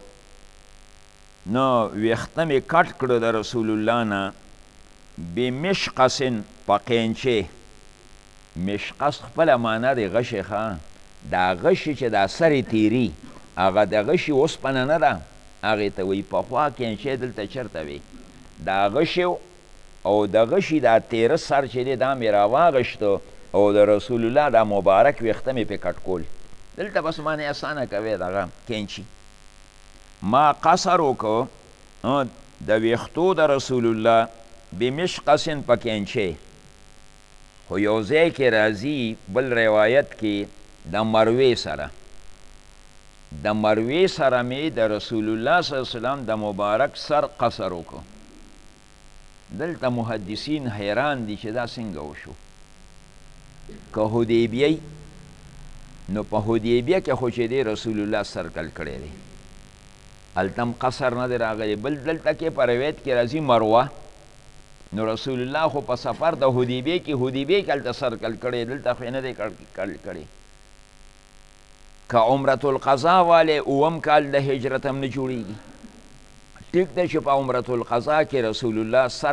نو ویښته مې کټ کړو د رسول الله نه بمشقص په قینچې. مشقص خپله معنا دی غشی ښه، دا غشي چې دا سرې تیري هغه د غشي اوسپنه نه ده، هغې ته وایي پخوا قینچې دلته چېرته وي، دا غشي او د غشي دا تیره سر چې دی دا مې راواغشتو او د رسول الله دا مبارک ویښته مې پې کټ کول. دلته بس معنی اسانه کوي دغه کینچي. ما قصر وکړو د ویښتو د رسول الله بمشقصن په کینچې. خو یو ځای کې راځي بل روایت کې د مروې سره، د مروې سره مې د رسول الله صلی الله علیه وسلم د مبارک سر قصر وکړو. دلته محدثین حیران دي چې دا څنګه وشو. که حدیبیه نو په حدیبیه کې خو چې دی رسول الله سر کل کړی دی، هلته هم قصر نه دی راغلی. بل دلته کې په روایت کې راځي مروه، نو رسول الله خو په سفر د حدیبیه کې هلته سر کل کړی، دلته خو یې نه دی کل کړی. که عمرة القضا والی اوم کال د هجرت هم نه جوړیږي. ټیک ده چې په عمرة القضا کې رسول الله سر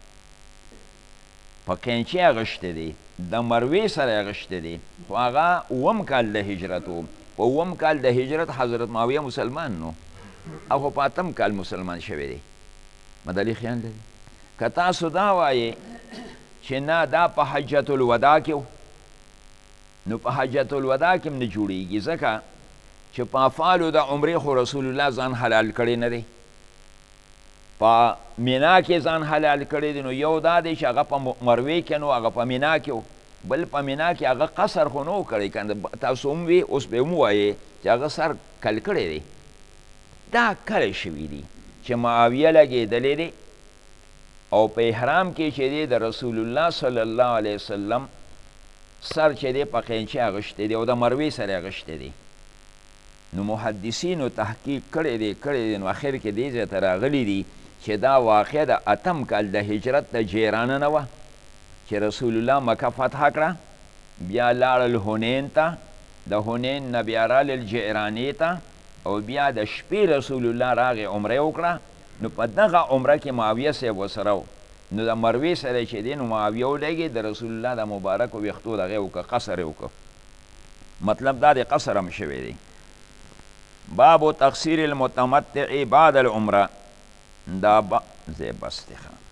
په قینچې اغشتی دی، د مروې سره اغشتی دی، خو هغه اوم کال د هجرت و. په اوم کال د هجرت حضرت معاویه مسلمان نو، او خو په اتم کال مسلمان شوی دی. مدلی خیال دی که تاسو دا وایې چې نه دا په حجة الوداع کې و، نو په حجة الوداع کې هم نه جوړیږي، ځکه چې په افعالو د عمرې خو رسول الله ځان حلال کړی نه دی، په مینا کې ځان حلال کړی دی. نو یو دا دی چې هغه په مروې کې نو هغه په مینا کې و، بل په مینا کې هغه قصر خو نه و کړی. کنه تاسو هم وی اوس به هم ووایې چې هغه سر کل کړی دی. دا کله شوي دي چې معاویه لګېدلی دی او په احرام کې چې دی د رسول الله صلی الله علیه وسلم سر چې دی په قینچه اغوښتی دی او د مروې سره اغوښتی دی. نو محدثینو تحقیق کړی دی نو اخر کې دې ځای ته راغلی دي چې دا واقع د اتم کال د هجرت د جیرانه نه وه چې رسول الله مکه فتح کړه، بیا لاړل هنین ته، د هنین نه بیا رالل جعرانې ته، او بیا د شپې رسول الله راغی عمره وکړه. نو په دغه عمره کې معاویه صاحب ورسره و، نو د مروې سره چې دی نو معاویه ولګي د رسول الله د مبارکو ویښتو دغه یې وکړه، قصر یې وکړه. مطلب دا دی قصر هم شوی دی. باب تقصیر المتمتع بعد العمره، دا زی بس دی.